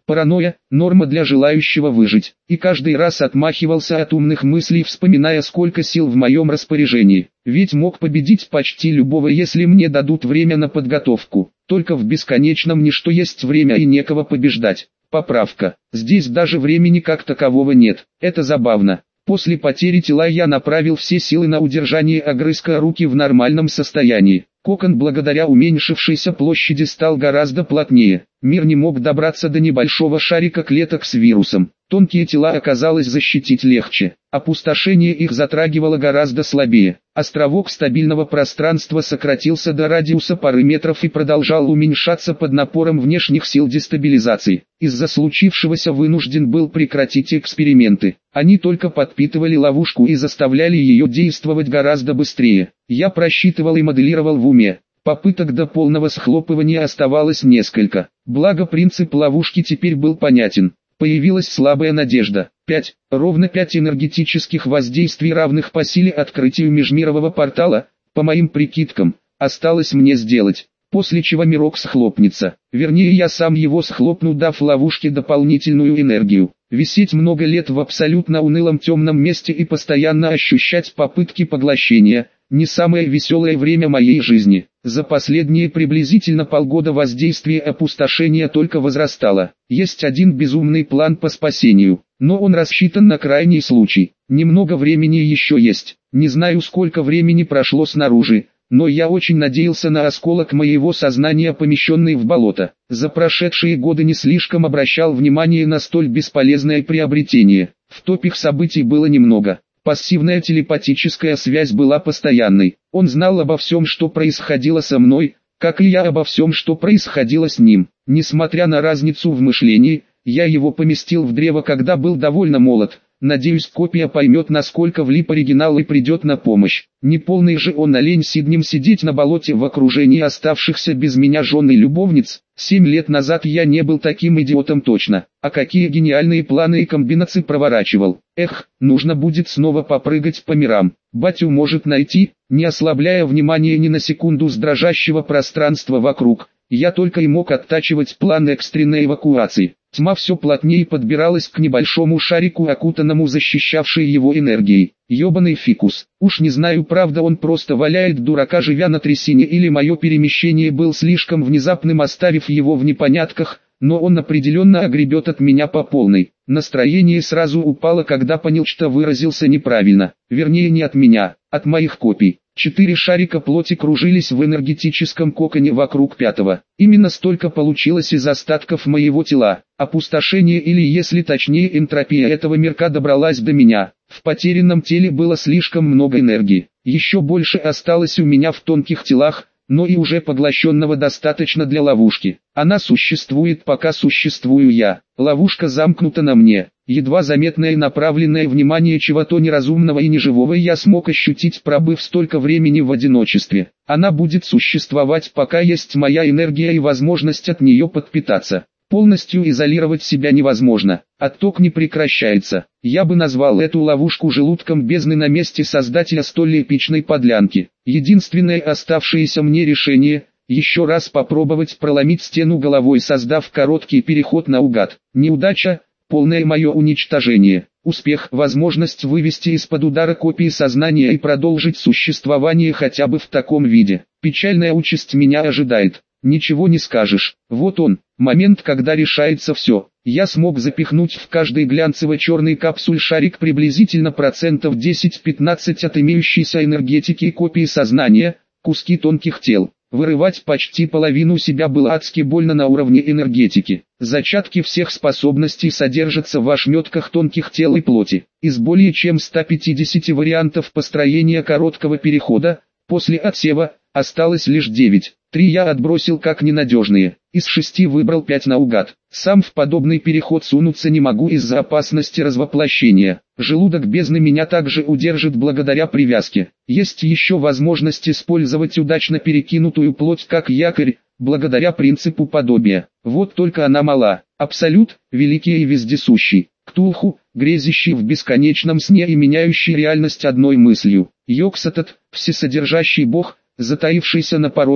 Паранойя – норма для желающего выжить, и каждый раз отмахивался от умных мыслей, вспоминая, сколько сил в моем распоряжении. Ведь мог победить почти любого, если мне дадут время на подготовку. Только в бесконечном ничто есть время и некого побеждать. Поправка. Здесь даже времени как такового нет. Это забавно. После потери тела я направил все силы на удержание огрызка руки в нормальном состоянии. Кокон благодаря уменьшившейся площади стал гораздо плотнее. Мир не мог добраться до небольшого шарика клеток с вирусом. Тонкие тела оказалось защитить легче. Опустошение их затрагивало гораздо слабее. Островок стабильного пространства сократился до радиуса пары метров и продолжал уменьшаться под напором внешних сил дестабилизации. Из-за случившегося вынужден был прекратить эксперименты. Они только подпитывали ловушку и заставляли ее действовать гораздо быстрее. Я просчитывал и моделировал в уме. Попыток до полного схлопывания оставалось несколько. Благо принцип ловушки теперь был понятен. Появилась слабая надежда. пять. Ровно пять энергетических воздействий, равных по силе открытию межмирового портала, по моим прикидкам, осталось мне сделать. После чего мирок схлопнется. Вернее, я сам его схлопну, дав ловушке дополнительную энергию. Висеть много лет в абсолютно унылом темном месте и постоянно ощущать попытки поглощения – не самое веселое время моей жизни. За последние приблизительно полгода воздействие опустошения только возрастало. Есть один безумный план по спасению, но он рассчитан на крайний случай. Немного времени еще есть. Не знаю, сколько времени прошло снаружи, но я очень надеялся на осколок моего сознания, помещенный в болото. За прошедшие годы не слишком обращал внимание на столь бесполезное приобретение. В топе событий было немного. Пассивная телепатическая связь была постоянной. Он знал обо всем, что происходило со мной, как и я обо всем, что происходило с ним. Несмотря на разницу в мышлении, я его поместил в древо, когда был довольно молод. Надеюсь, копия поймет, насколько влип оригинал и придет на помощь. Неполный же он олень Сиднем сидеть на болоте в окружении оставшихся без меня жен и любовниц. Семь лет назад я не был таким идиотом точно. А какие гениальные планы и комбинации проворачивал. Эх, нужно будет снова попрыгать по мирам. Батю может найти, не ослабляя внимания ни на секунду с дрожащего пространства вокруг. Я только и мог оттачивать план экстренной эвакуации. Тьма все плотнее подбиралась к небольшому шарику, окутанному защищавшей его энергией. Ёбаный фикус. Уж не знаю, правда он просто валяет дурака, живя на трясине, или мое перемещение был слишком внезапным, оставив его в непонятках, но он определенно огребет от меня по полной. Настроение сразу упало, когда понял, что выразился неправильно. Вернее, не от меня, от моих копий. Четыре шарика плоти кружились в энергетическом коконе вокруг пятого. Именно столько получилось из остатков моего тела. Опустошение, или если точнее энтропия этого мирка, добралась до меня. В потерянном теле было слишком много энергии. Еще больше осталось у меня в тонких телах, но и уже поглощенного достаточно для ловушки. Она существует, пока существую я. Ловушка замкнута на мне. Едва заметное направленное внимание чего-то неразумного и неживого я смог ощутить, пробыв столько времени в одиночестве. Она будет существовать, пока есть моя энергия и возможность от нее подпитаться. Полностью изолировать себя невозможно, отток не прекращается. Я бы назвал эту ловушку желудком бездны на месте создателя столь эпичной подлянки. Единственное оставшееся мне решение – еще раз попробовать проломить стену головой, создав короткий переход наугад. Неудача – полное мое уничтожение. Успех – возможность вывести из-под удара копии сознания и продолжить существование хотя бы в таком виде. Печальная участь меня ожидает. Ничего не скажешь. Вот он, момент, когда решается все. Я смог запихнуть в каждый глянцево-черный капсуль шарик приблизительно процентов десять-пятнадцать от имеющейся энергетики и копии сознания, куски тонких тел. Вырывать почти половину себя было адски больно на уровне энергетики. Зачатки всех способностей содержатся в ошметках тонких тел и плоти. Из более чем ста пятидесяти вариантов построения короткого перехода, после отсева, осталось лишь девять. Три я отбросил как ненадежные. Из шести выбрал пять наугад. Сам в подобный переход сунуться не могу из-за опасности развоплощения. Желудок бездны меня также удержит благодаря привязке. Есть еще возможность использовать удачно перекинутую плоть как якорь, благодаря принципу подобия. Вот только она мала. Абсолют, великий и вездесущий. Ктулху, грезящий в бесконечном сне и меняющий реальность одной мыслью. Йоксатот, всесодержащий бог, затаившийся на пороге,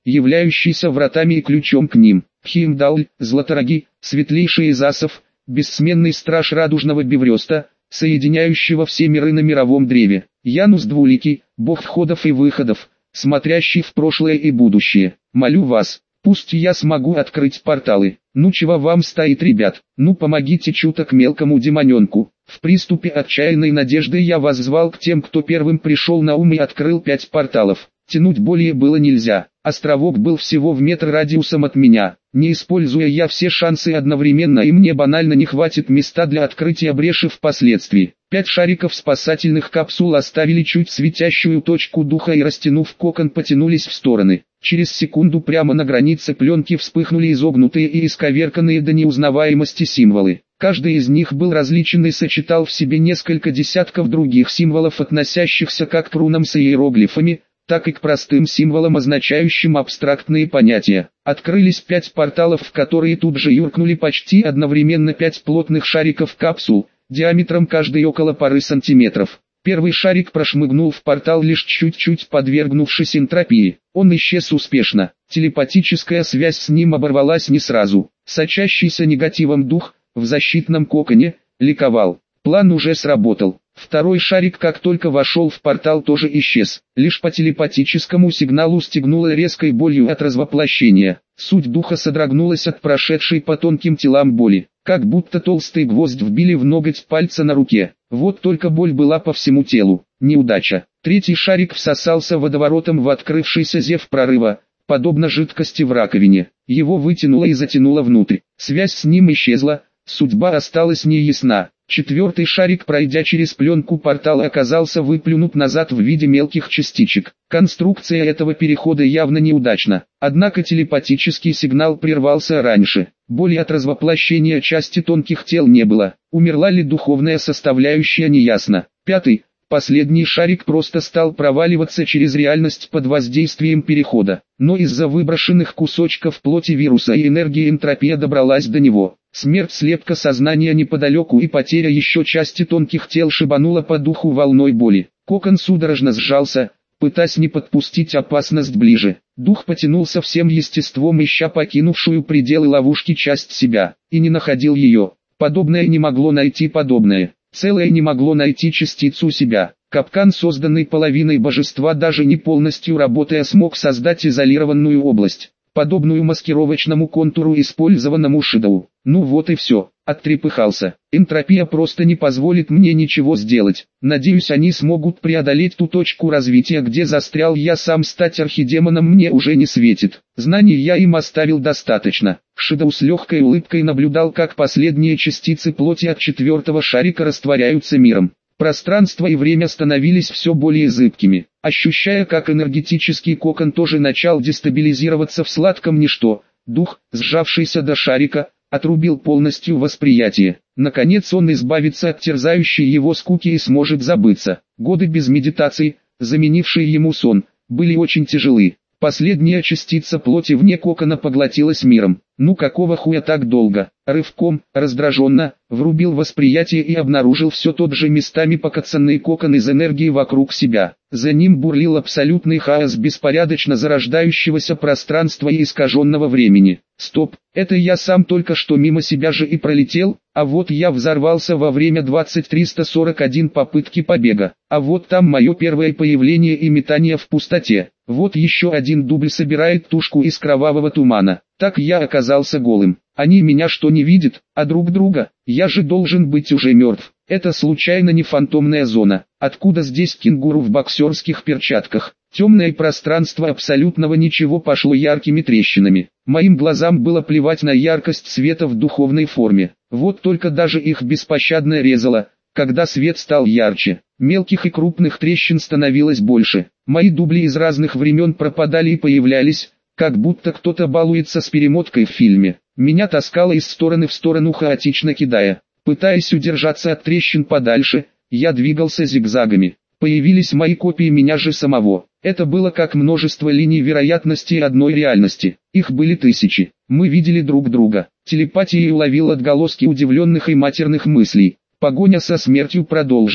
являющийся вратами и ключом к ним. Химдаль, Златороги, светлейший из асов, бессменный страж радужного Бевреста, соединяющего все миры на мировом древе. Янус Двуликий, бог входов и выходов, смотрящий в прошлое и будущее. Молю вас, пусть я смогу открыть порталы. Ну чего вам стоит, ребят? Ну помогите чуток мелкому демоненку. В приступе отчаянной надежды я воззвал к тем, кто первым пришел на ум и открыл пять порталов. Тянуть более было нельзя. Островок был всего в метр радиусом от меня. Не используя я все шансы одновременно, и мне банально не хватит места для открытия бреши впоследствии. Пять шариков спасательных капсул оставили чуть светящую точку духа и, растянув кокон, потянулись в стороны. Через секунду прямо на границе пленки вспыхнули изогнутые и исковерканные до неузнаваемости символы. Каждый из них был различен и сочетал в себе несколько десятков других символов, относящихся как к рунам с иероглифами, так и к простым символам, означающим абстрактные понятия. Открылись пять порталов, в которые тут же юркнули почти одновременно пять плотных шариков капсул, диаметром каждый около пары сантиметров. Первый шарик прошмыгнул в портал, лишь чуть-чуть подвергнувшись энтропии. Он исчез успешно. Телепатическая связь с ним оборвалась не сразу. Сочащийся негативом дух, в защитном коконе, ликовал. План уже сработал. Второй шарик, как только вошел в портал, тоже исчез. Лишь по телепатическому сигналу стегнуло резкой болью от развоплощения. Суть духа содрогнулась от прошедшей по тонким телам боли, как будто толстый гвоздь вбили в ноготь пальца на руке. Вот только боль была по всему телу. Неудача. Третий шарик всосался водоворотом в открывшийся зев прорыва, подобно жидкости в раковине. Его вытянуло и затянуло внутрь. Связь с ним исчезла, судьба осталась неясна. Четвертый шарик, пройдя через пленку портала, оказался выплюнут назад в виде мелких частичек. Конструкция этого перехода явно неудачна. Однако телепатический сигнал прервался раньше. Боли от развоплощения части тонких тел не было. Умерла ли духовная составляющая, неясно. Пятый, последний шарик просто стал проваливаться через реальность под воздействием перехода. Но из-за выброшенных кусочков плоти вируса и энергии энтропия добралась до него. Смерть слепка сознания неподалеку и потеря еще части тонких тел шибанула по духу волной боли. Кокон судорожно сжался, пытаясь не подпустить опасность ближе. Дух потянулся всем естеством, ища покинувшую пределы ловушки часть себя, и не находил ее. Подобное не могло найти подобное. Целое не могло найти частицу себя. Капкан, созданный половиной божества, даже не полностью работая, смог создать изолированную область, подобную маскировочному контуру, использованному Шидоу. Ну вот и все, оттрепыхался. Энтропия просто не позволит мне ничего сделать. Надеюсь, они смогут преодолеть ту точку развития, где застрял я сам. Стать архидемоном мне уже не светит. Знаний я им оставил достаточно. Шидоу с легкой улыбкой наблюдал, как последние частицы плоти от четвертого шарика растворяются миром. Пространство и время становились все более зыбкими. Ощущая, как энергетический кокон тоже начал дестабилизироваться в сладком ничто, дух, сжавшийся до шарика, отрубил полностью восприятие. Наконец он избавится от терзающей его скуки и сможет забыться. Годы без медитации, заменившие ему сон, были очень тяжелы. Последняя частица плоти вне кокона поглотилась миром. Ну какого хуя так долго? Рывком, раздраженно, врубил восприятие и обнаружил все тот же местами покоцанный кокон из энергии вокруг себя. За ним бурлил абсолютный хаос беспорядочно зарождающегося пространства и искаженного времени. Стоп, это я сам только что мимо себя же и пролетел, а вот я взорвался во время двадцать триста сорок один попытки побега. А вот там мое первое появление и метание в пустоте. Вот еще один дубль собирает тушку из кровавого тумана. Так я оказался голым. Они меня что, не видят, а друг друга? Я же должен быть уже мертв. Это случайно не фантомная зона? Откуда здесь кенгуру в боксерских перчатках? Темное пространство абсолютного ничего пошло яркими трещинами. Моим глазам было плевать на яркость света в духовной форме. Вот только даже их беспощадно резало, когда свет стал ярче. Мелких и крупных трещин становилось больше. Мои дубли из разных времен пропадали и появлялись, как будто кто-то балуется с перемоткой в фильме. Меня таскало из стороны в сторону, хаотично кидая. Пытаясь удержаться от трещин подальше, я двигался зигзагами. Появились мои копии меня же самого. Это было как множество линий вероятности одной реальности. Их были тысячи. Мы видели друг друга. Телепатией уловил отголоски удивленных и матерных мыслей. Погоня со смертью продолжилась.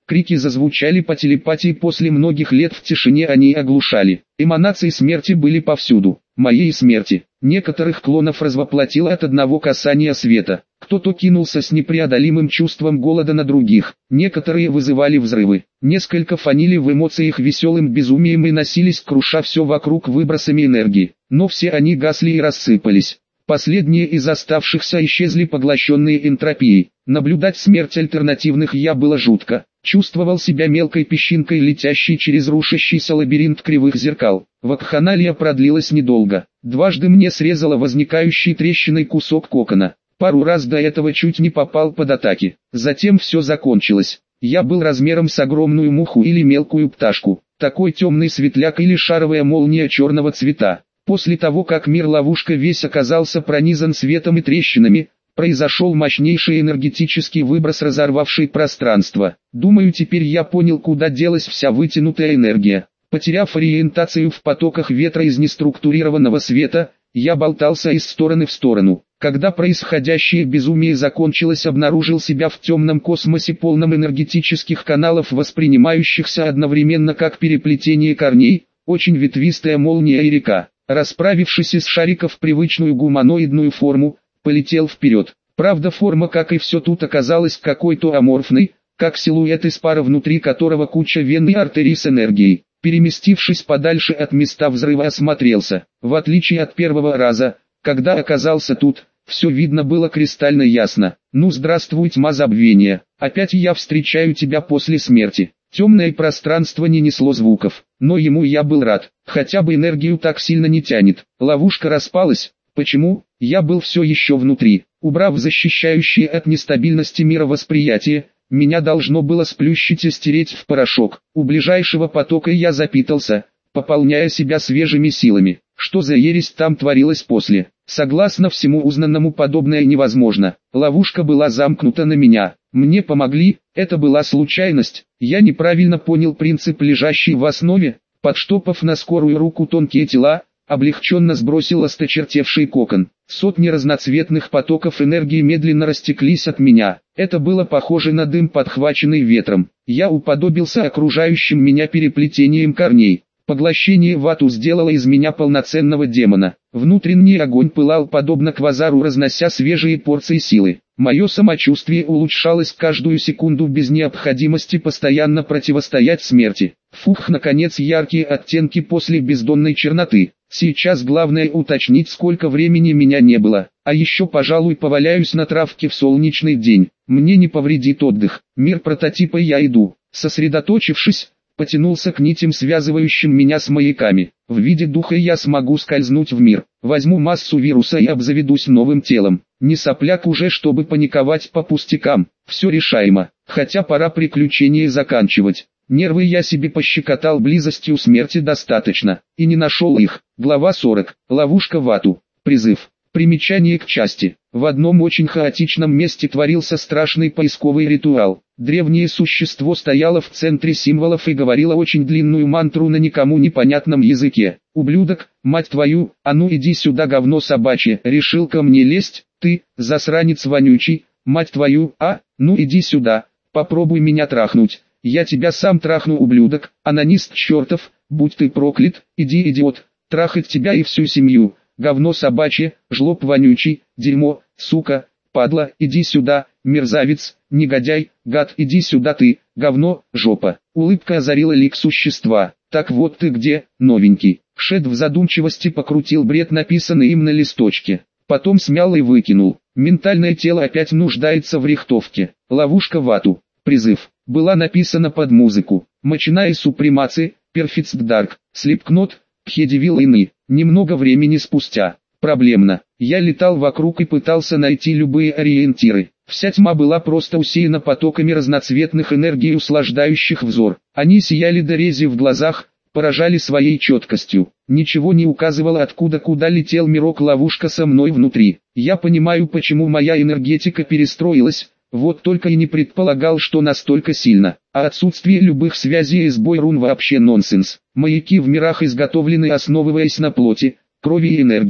Крики зазвучали по телепатии, после многих лет в тишине они оглушали. Эманации смерти были повсюду. Моей смерти. Некоторых клонов развоплотило от одного касания света. Кто-то кинулся с непреодолимым чувством голода на других. Некоторые вызывали взрывы. Несколько фанили в эмоциях веселым безумием и носились, круша все вокруг выбросами энергии. Но все они гасли и рассыпались. Последние из оставшихся исчезли, поглощенные энтропией. Наблюдать смерть альтернативных я было жутко. Чувствовал себя мелкой песчинкой, летящей через рушащийся лабиринт кривых зеркал. Вакханалия продлилась недолго. Дважды мне срезало возникающий трещиной кусок кокона. Пару раз до этого чуть не попал под атаки. Затем все закончилось. Я был размером с огромную муху или мелкую пташку. Такой темный светляк или шаровая молния черного цвета. После того, как мир-ловушка весь оказался пронизан светом и трещинами, произошел мощнейший энергетический выброс, разорвавший пространство. Думаю, теперь я понял, куда делась вся вытянутая энергия. Потеряв ориентацию в потоках ветра из неструктурированного света, я болтался из стороны в сторону. Когда происходящее безумие закончилось, обнаружил себя в темном космосе, полном энергетических каналов, воспринимающихся одновременно как переплетение корней, очень ветвистая молния и река. Расправившись из шариков в привычную гуманоидную форму, полетел вперед. Правда, форма, как и все тут, оказалась какой-то аморфной, как силуэт из пара, внутри которого куча вен и артерий с энергией. Переместившись подальше от места взрыва, осмотрелся. В отличие от первого раза, когда оказался тут, все видно было кристально ясно. Ну здравствуй, тьма забвения, опять я встречаю тебя после смерти. Темное пространство не несло звуков, но ему я был рад, хотя бы энергию так сильно не тянет. Ловушка распалась. Почему? Я был все еще внутри. Убрав защищающее от нестабильности мировосприятие, меня должно было сплющить и стереть в порошок. У ближайшего потока я запитался, пополняя себя свежими силами. Что за ересь там творилась после? Согласно всему узнанному, подобное невозможно. Ловушка была замкнута на меня. Мне помогли, это была случайность. Я неправильно понял принцип, лежащий в основе. Подштопав на скорую руку тонкие тела, облегченно сбросил осточертевший кокон. Сотни разноцветных потоков энергии медленно растеклись от меня. Это было похоже на дым, подхваченный ветром. Я уподобился окружающим меня переплетением корней. Поглощение вату сделало из меня полноценного демона. Внутренний огонь пылал подобно квазару, разнося свежие порции силы. Мое самочувствие улучшалось каждую секунду без необходимости постоянно противостоять смерти. Фух, наконец, яркие оттенки после бездонной черноты. Сейчас главное уточнить, сколько времени меня не было. А еще, пожалуй, поваляюсь на травке в солнечный день. Мне не повредит отдых. Мир прототипа я иду. Сосредоточившись, потянулся к нитям, связывающим меня с маяками. В виде духа я смогу скользнуть в мир. Возьму массу вируса и обзаведусь новым телом. Не сопляк уже, чтобы паниковать по пустякам. Все решаемо. Хотя пора приключения заканчивать. Нервы я себе пощекотал близостью смерти достаточно. И не нашел их. Глава сорок. Ловушка вату. Призыв. Примечание к части. В одном очень хаотичном месте творился страшный поисковый ритуал. Древнее существо стояло в центре символов и говорило очень длинную мантру на никому непонятном языке. «Ублюдок, мать твою, а ну иди сюда, говно собачье, решил ко мне лезть, ты, засранец вонючий, мать твою, а, ну иди сюда, попробуй меня трахнуть, я тебя сам трахну, ублюдок, анонист чертов, будь ты проклят, иди, идиот, трахать тебя и всю семью». Говно собачье, жлоб вонючий, дерьмо, сука, падла, иди сюда, мерзавец, негодяй, гад, иди сюда ты, говно, жопа. Улыбка озарила лик существа. Так вот ты где, новенький. Шед в задумчивости покрутил бред, написанный им на листочке. Потом смял и выкинул. Ментальное тело опять нуждается в рихтовке. Ловушка вату. Призыв. Была написана под музыку. Мочина и супремации, Perfect Dark, Slipknot, Пхедивил Ины. Немного времени спустя. Проблемно. Я летал вокруг и пытался найти любые ориентиры. Вся тьма была просто усеяна потоками разноцветных энергий, услаждающих взор. Они сияли до рези в глазах, поражали своей четкостью. Ничего не указывало, откуда куда летел мирок. Ловушка со мной внутри. Я понимаю, почему моя энергетика перестроилась. Вот только и не предполагал, что настолько сильно. А отсутствие любых связей и сбой рун вообще нонсенс. Маяки в мирах изготовлены, основываясь на плоти, крови и энергии.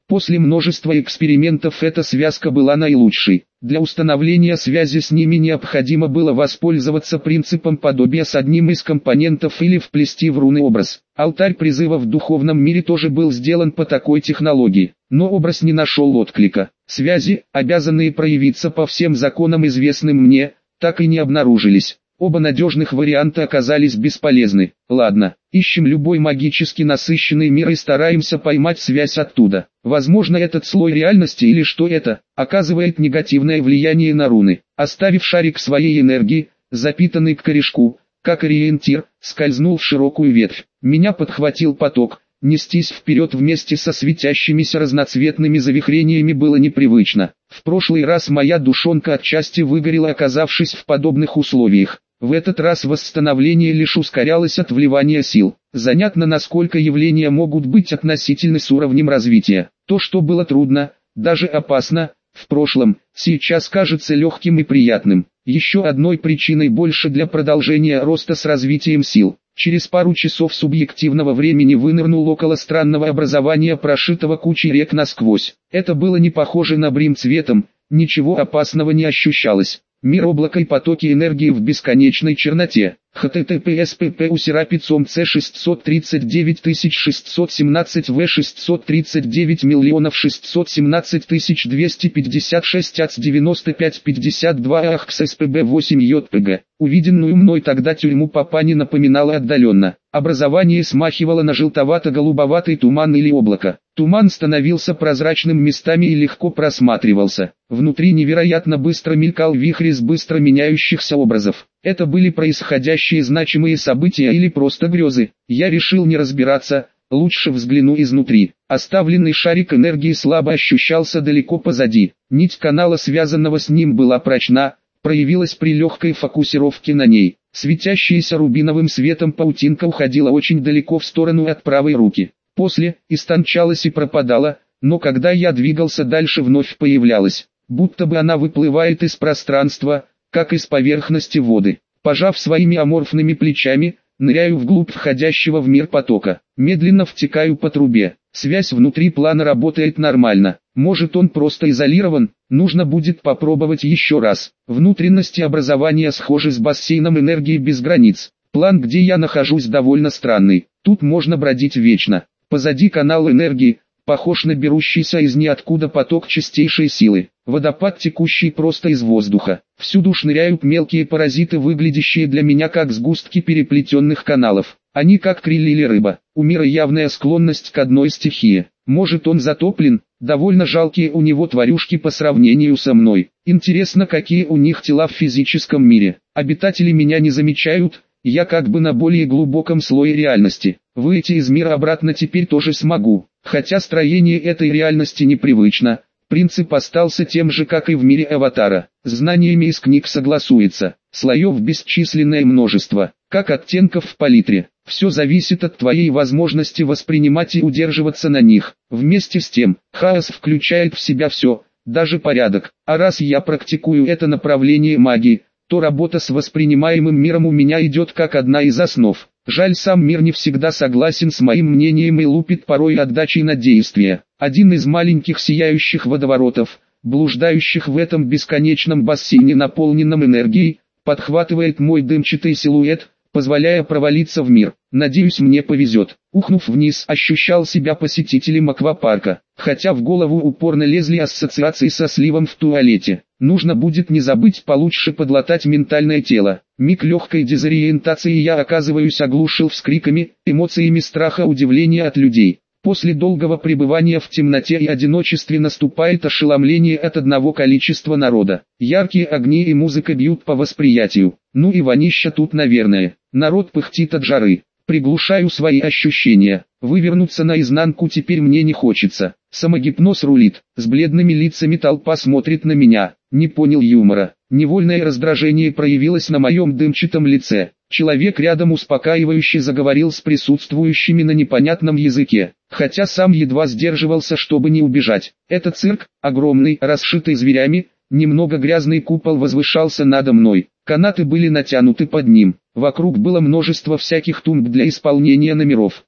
После множества экспериментов эта связка была наилучшей. Для установления связи с ними необходимо было воспользоваться принципом подобия с одним из компонентов или вплести в руны образ. Алтарь призыва в духовном мире тоже был сделан по такой технологии, но образ не нашел отклика. Связи, обязанные проявиться по всем законам известным мне, так и не обнаружились. Оба надежных варианта оказались бесполезны. Ладно, ищем любой магически насыщенный мир и стараемся поймать связь оттуда. Возможно, этот слой реальности или что это, оказывает негативное влияние на руны. Оставив шарик своей энергии, запитанный к корешку, как ориентир, скользнул в широкую ветвь. Меня подхватил поток. Нестись вперед вместе со светящимися разноцветными завихрениями было непривычно. В прошлый раз моя душонка отчасти выгорела, оказавшись в подобных условиях. В этот раз восстановление лишь ускорялось от вливания сил. Занятно, насколько явления могут быть относительны с уровнем развития. То, что было трудно, даже опасно, в прошлом, сейчас кажется легким и приятным. Еще одной причиной больше для продолжения роста с развитием сил. Через пару часов субъективного времени вынырнул около странного образования, прошитого кучей рек насквозь. Это было не похоже на брим цветом, ничего опасного не ощущалось. Мир облака и потоки энергии в бесконечной черноте. эйч ти ти пи эс пи пи у серапицом си шестьсот тридцать девять тысяч шестьсот семнадцать вэ шестьсот тридцать девять миллионов шестьсот семнадцать тысяч двести пятьдесят шесть ац девяносто пять пятьдесят два ахкс эс пи би восемь йод пи джи. Увиденную мной тогда тюрьму Папани напоминала отдаленно. Образование смахивало на желтовато-голубоватый туман или облако. Туман становился прозрачным местами и легко просматривался. Внутри невероятно быстро мелькал вихрь из быстро меняющихся образов. Это были происходящие значимые события или просто грезы. Я решил не разбираться, лучше взгляну изнутри. Оставленный шарик энергии слабо ощущался далеко позади. Нить канала, связанного с ним, была прочна, проявилась при легкой фокусировке на ней. Светящаяся рубиновым светом паутинка уходила очень далеко в сторону от правой руки. После, истончалась и пропадала, но когда я двигался дальше, вновь появлялась. Будто бы она выплывает из пространства, как из поверхности воды. Пожав своими аморфными плечами, ныряю вглубь входящего в мир потока. Медленно втекаю по трубе. Связь внутри плана работает нормально. Может, он просто изолирован, нужно будет попробовать еще раз. Внутренности образования схожи с бассейном энергии без границ. План, где я нахожусь, довольно странный. Тут можно бродить вечно. Позади канал энергии, похож на берущийся из ниоткуда поток чистейшей силы. Водопад, текущий просто из воздуха. Всюду шныряют мелкие паразиты, выглядящие для меня как сгустки переплетенных каналов. Они как криль или рыба. У мира явная склонность к одной стихии. Может, он затоплен? Довольно жалкие у него тварюшки по сравнению со мной. Интересно, какие у них тела в физическом мире. Обитатели меня не замечают, я как бы на более глубоком слое реальности. Выйти из мира обратно теперь тоже смогу. Хотя строение этой реальности непривычно. Принцип остался тем же, как и в мире Аватара. Знаниями из книг согласуется. Слоев бесчисленное множество, как оттенков в палитре. Все зависит от твоей возможности воспринимать и удерживаться на них. Вместе с тем, хаос включает в себя все, даже порядок. А раз я практикую это направление магии, то работа с воспринимаемым миром у меня идет как одна из основ. Жаль, сам мир не всегда согласен с моим мнением и лупит порой отдачей на действия. Один из маленьких сияющих водоворотов, блуждающих в этом бесконечном бассейне, наполненном энергией, подхватывает мой дымчатый силуэт, позволяя провалиться в мир. Надеюсь, мне повезет. Ухнув вниз, ощущал себя посетителем аквапарка, хотя в голову упорно лезли ассоциации со сливом в туалете. Нужно будет не забыть получше подлатать ментальное тело. Миг легкой дезориентации, я оказываюсь оглушил вскриками, эмоциями страха, удивления от людей. После долгого пребывания в темноте и одиночестве наступает ошеломление от одного количества народа. Яркие огни и музыка бьют по восприятию. Ну и вонища тут, наверное. Народ пыхтит от жары. Приглушаю свои ощущения. Вывернуться наизнанку теперь мне не хочется. Самогипноз рулит. С бледными лицами толпа смотрит на меня. Не понял юмора. Невольное раздражение проявилось на моем дымчатом лице. Человек рядом успокаивающе заговорил с присутствующими на непонятном языке, хотя сам едва сдерживался, чтобы не убежать. Этот цирк, огромный, расшитый зверями, немного грязный купол возвышался надо мной. Канаты были натянуты под ним. Вокруг было множество всяких тумб для исполнения номеров.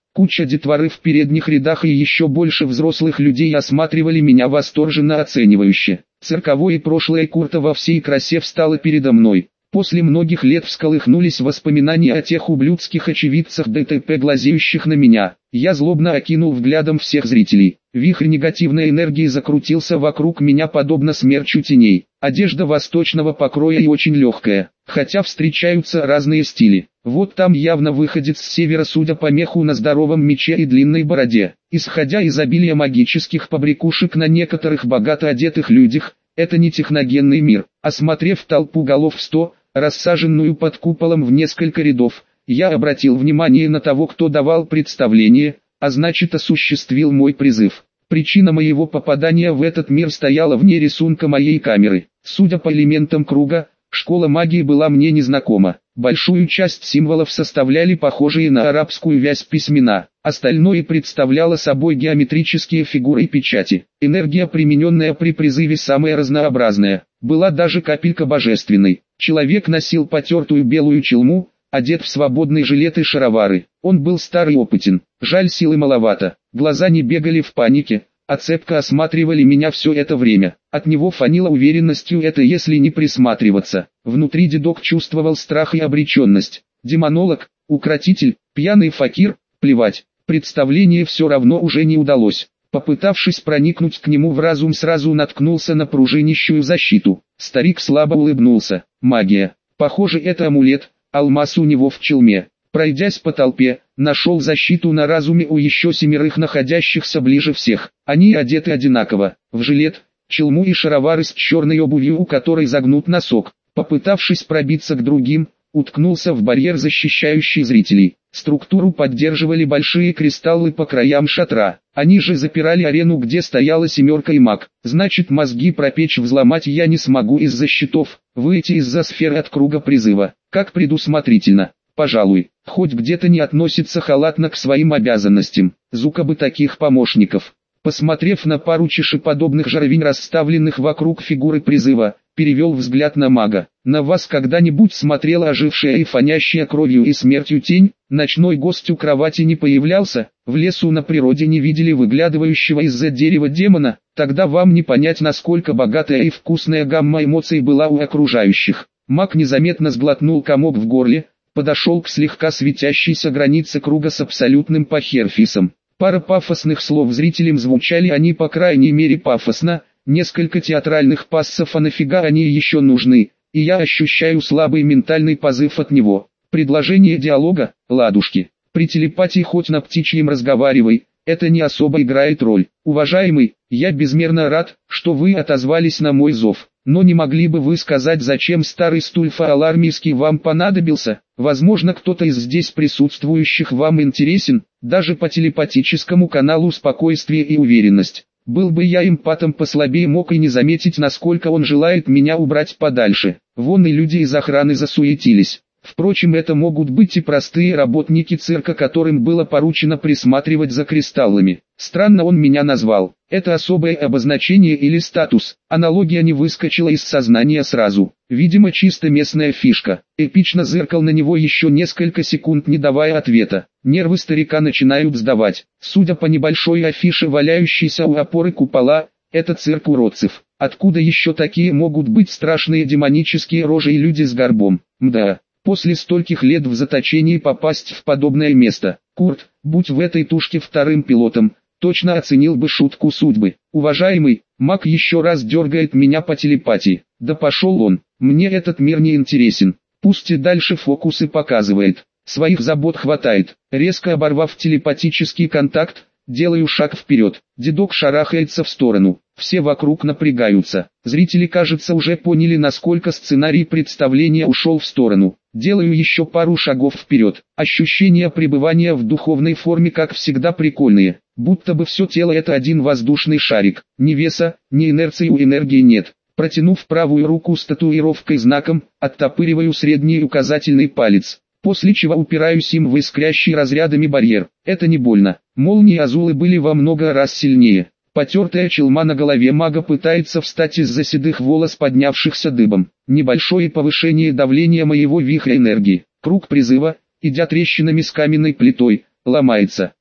Куча детворы в передних рядах и еще больше взрослых людей осматривали меня восторженно оценивающе. Цирковое прошлое Курта во всей красе встало передо мной. После многих лет всколыхнулись воспоминания о тех ублюдских очевидцах ДТП, глазеющих на меня. Я злобно окинул взглядом всех зрителей. Вихрь негативной энергии закрутился вокруг меня подобно смерчу теней. Одежда восточного покроя и очень легкая, хотя встречаются разные стили. Вот там явно выходец с севера, судя по меху на здоровом мече и длинной бороде. Исходя из обилия магических побрякушек на некоторых богато одетых людях, это не техногенный мир. Осмотрев толпу голов в сто, рассаженную под куполом в несколько рядов, я обратил внимание на того, кто давал представление, а значит осуществил мой призыв. Причина моего попадания в этот мир стояла вне рисунка моей камеры. Судя по элементам круга, школа магии была мне незнакома. Большую часть символов составляли похожие на арабскую вязь письмена. Остальное представляло собой геометрические фигуры и печати. Энергия, примененная при призыве, самая разнообразная. Была даже капелька божественной. Человек носил потертую белую челму, одет в свободные жилет и шаровары. Он был стар и опытен. Жаль, силы маловато. Глаза не бегали в панике, а цепко осматривали меня все это время. От него фанило уверенностью, это если не присматриваться. Внутри дедок чувствовал страх и обреченность. Демонолог, укротитель, пьяный факир, плевать. Представление все равно уже не удалось. Попытавшись проникнуть к нему в разум, сразу наткнулся на пружинищую защиту. Старик слабо улыбнулся. Магия. Похоже, это амулет, алмаз у него в челме. Пройдясь по толпе, нашел защиту на разуме у еще семерых находящихся ближе всех. Они одеты одинаково, в жилет, челму и шаровары с черной обувью, у которой загнут носок. Попытавшись пробиться к другим, уткнулся в барьер, защищающий зрителей. Структуру поддерживали большие кристаллы по краям шатра. Они же запирали арену, где стояла семерка и маг. Значит, мозги пропечь, взломать я не смогу из-за щитов, выйти из-за сферы от круга призыва. Как предусмотрительно. Пожалуй, хоть где-то не относится халатно к своим обязанностям. Зука бы таких помощников. Посмотрев на пару чешеподобных жаровин, расставленных вокруг фигуры призыва, перевел взгляд на мага. На вас когда-нибудь смотрела ожившая и фонящая кровью и смертью тень? Ночной гость у кровати не появлялся? В лесу на природе не видели выглядывающего из-за дерева демона? Тогда вам не понять, насколько богатая и вкусная гамма эмоций была у окружающих. Маг незаметно сглотнул комок в горле, подошел к слегка светящейся границе круга с абсолютным пахерфисом. Пара пафосных слов зрителям звучали, они по крайней мере пафосно, несколько театральных пассов, а нафига они еще нужны, и я ощущаю слабый ментальный позыв от него. Предложение диалога, ладушки. При телепатии хоть на птичьем разговаривай, это не особо играет роль. Уважаемый, я безмерно рад, что вы отозвались на мой зов. Но не могли бы вы сказать, зачем старый стульфа алармийский вам понадобился? Возможно, кто-то из здесь присутствующих вам интересен, даже по телепатическому каналу спокойствие и уверенность. Был бы я эмпатом послабее, мог и не заметить, насколько он желает меня убрать подальше. Вон и люди из охраны засуетились. Впрочем, это могут быть и простые работники цирка, которым было поручено присматривать за кристаллами. Странно он меня назвал. Это особое обозначение или статус? Аналогия не выскочила из сознания сразу. Видимо, чисто местная фишка. Эпично зыркал на него еще несколько секунд, не давая ответа. Нервы старика начинают сдавать. Судя по небольшой афише, валяющейся у опоры купола, это цирк уродцев. Откуда еще такие могут быть страшные демонические рожи и люди с горбом? Мда. После стольких лет в заточении попасть в подобное место. Курт, будь в этой тушке вторым пилотом, точно оценил бы шутку судьбы. Уважаемый, маг еще раз дергает меня по телепатии. Да пошел он, мне этот мир не интересен. Пусть и дальше фокусы показывает. Своих забот хватает. Резко оборвав телепатический контакт, делаю шаг вперед. Дедок шарахается в сторону. Все вокруг напрягаются. Зрители, кажется, уже поняли, насколько сценарий представления ушел в сторону. Делаю еще пару шагов вперед. Ощущения пребывания в духовной форме, как всегда, прикольные. Будто бы все тело это один воздушный шарик. Ни веса, ни инерции у энергии нет. Протянув правую руку с татуировкой знаком, оттопыриваю средний и указательный палец. После чего упираюсь им в искрящий разрядами барьер. Это не больно. Молнии Азулы были во много раз сильнее. Потертая челма на голове мага пытается встать из-за седых волос, поднявшихся дыбом. Небольшое повышение давления моего вихря энергии. Круг призыва, идя трещинами с каменной плитой, ломается.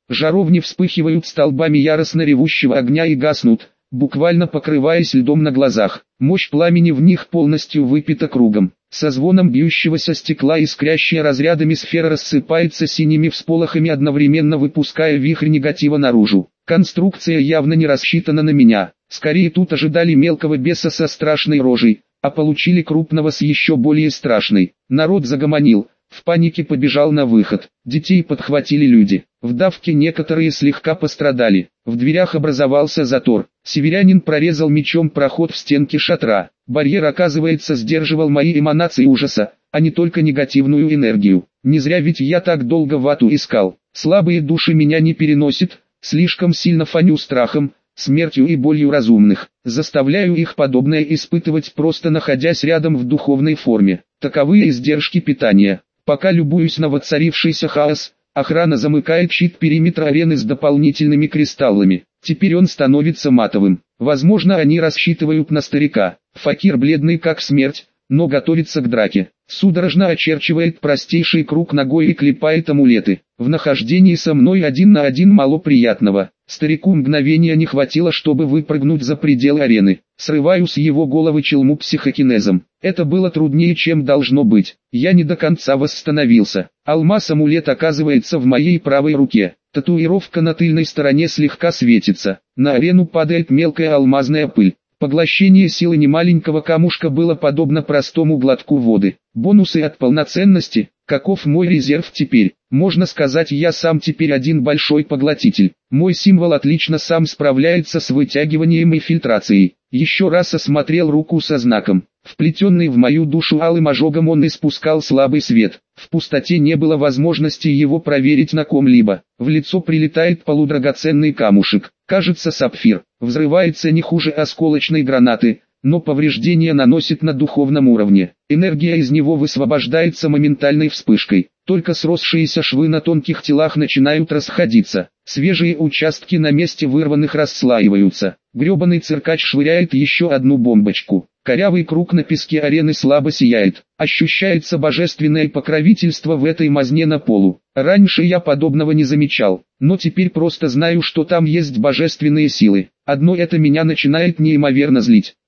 Жаровни вспыхивают столбами яростно ревущего огня и гаснут, буквально покрываясь льдом на глазах. Мощь пламени в них полностью выпита кругом. Со звоном бьющегося стекла искрящая разрядами сфера рассыпается синими всполохами, одновременно выпуская вихрь негатива наружу. Конструкция явно не рассчитана на меня. Скорее тут ожидали мелкого беса со страшной рожей, а получили крупного с еще более страшной. Народ загомонил, в панике побежал на выход. Детей подхватили люди. В давке некоторые слегка пострадали. В дверях образовался затор. Северянин прорезал мечом проход в стенке шатра. Барьер, оказывается, сдерживал мои эманации ужаса, а не только негативную энергию. Не зря ведь я так долго вату искал. Слабые души меня не переносят, слишком сильно фаню страхом, смертью и болью разумных. Заставляю их подобное испытывать, просто находясь рядом в духовной форме. Таковы издержки питания. Пока любуюсь на воцарившийся хаос, охрана замыкает щит периметра арены с дополнительными кристаллами. Теперь он становится матовым. Возможно, они рассчитывают на старика. Факир бледный как смерть, но готовится к драке. Судорожно очерчивает простейший круг ногой и клепает амулеты. В нахождении со мной один на один мало приятного. Старику мгновения не хватило, чтобы выпрыгнуть за пределы арены. Срываю с его головы челму психокинезом. Это было труднее, чем должно быть. Я не до конца восстановился. Алмаз-амулет оказывается в моей правой руке. Татуировка на тыльной стороне слегка светится. На арену падает мелкая алмазная пыль. Поглощение силы немаленького камушка было подобно простому глотку воды. Бонусы от полноценности. Каков мой резерв теперь? Можно сказать, я сам теперь один большой поглотитель. Мой символ отлично сам справляется с вытягиванием и фильтрацией. Еще раз осмотрел руку со знаком. Вплетенный в мою душу алым ожогом, он испускал слабый свет. В пустоте не было возможности его проверить на ком-либо. В лицо прилетает полудрагоценный камушек. Кажется, сапфир. Взрывается не хуже осколочной гранаты, но повреждения наносит на духовном уровне. Энергия из него высвобождается моментальной вспышкой. Только сросшиеся швы на тонких телах начинают расходиться. Свежие участки на месте вырванных расслаиваются. Гребаный циркач швыряет еще одну бомбочку. Корявый круг на песке арены слабо сияет. Ощущается божественное покровительство в этой мазне на полу. Раньше я подобного не замечал, но теперь просто знаю, что там есть божественные силы. Одно это меня начинает неимоверно злить.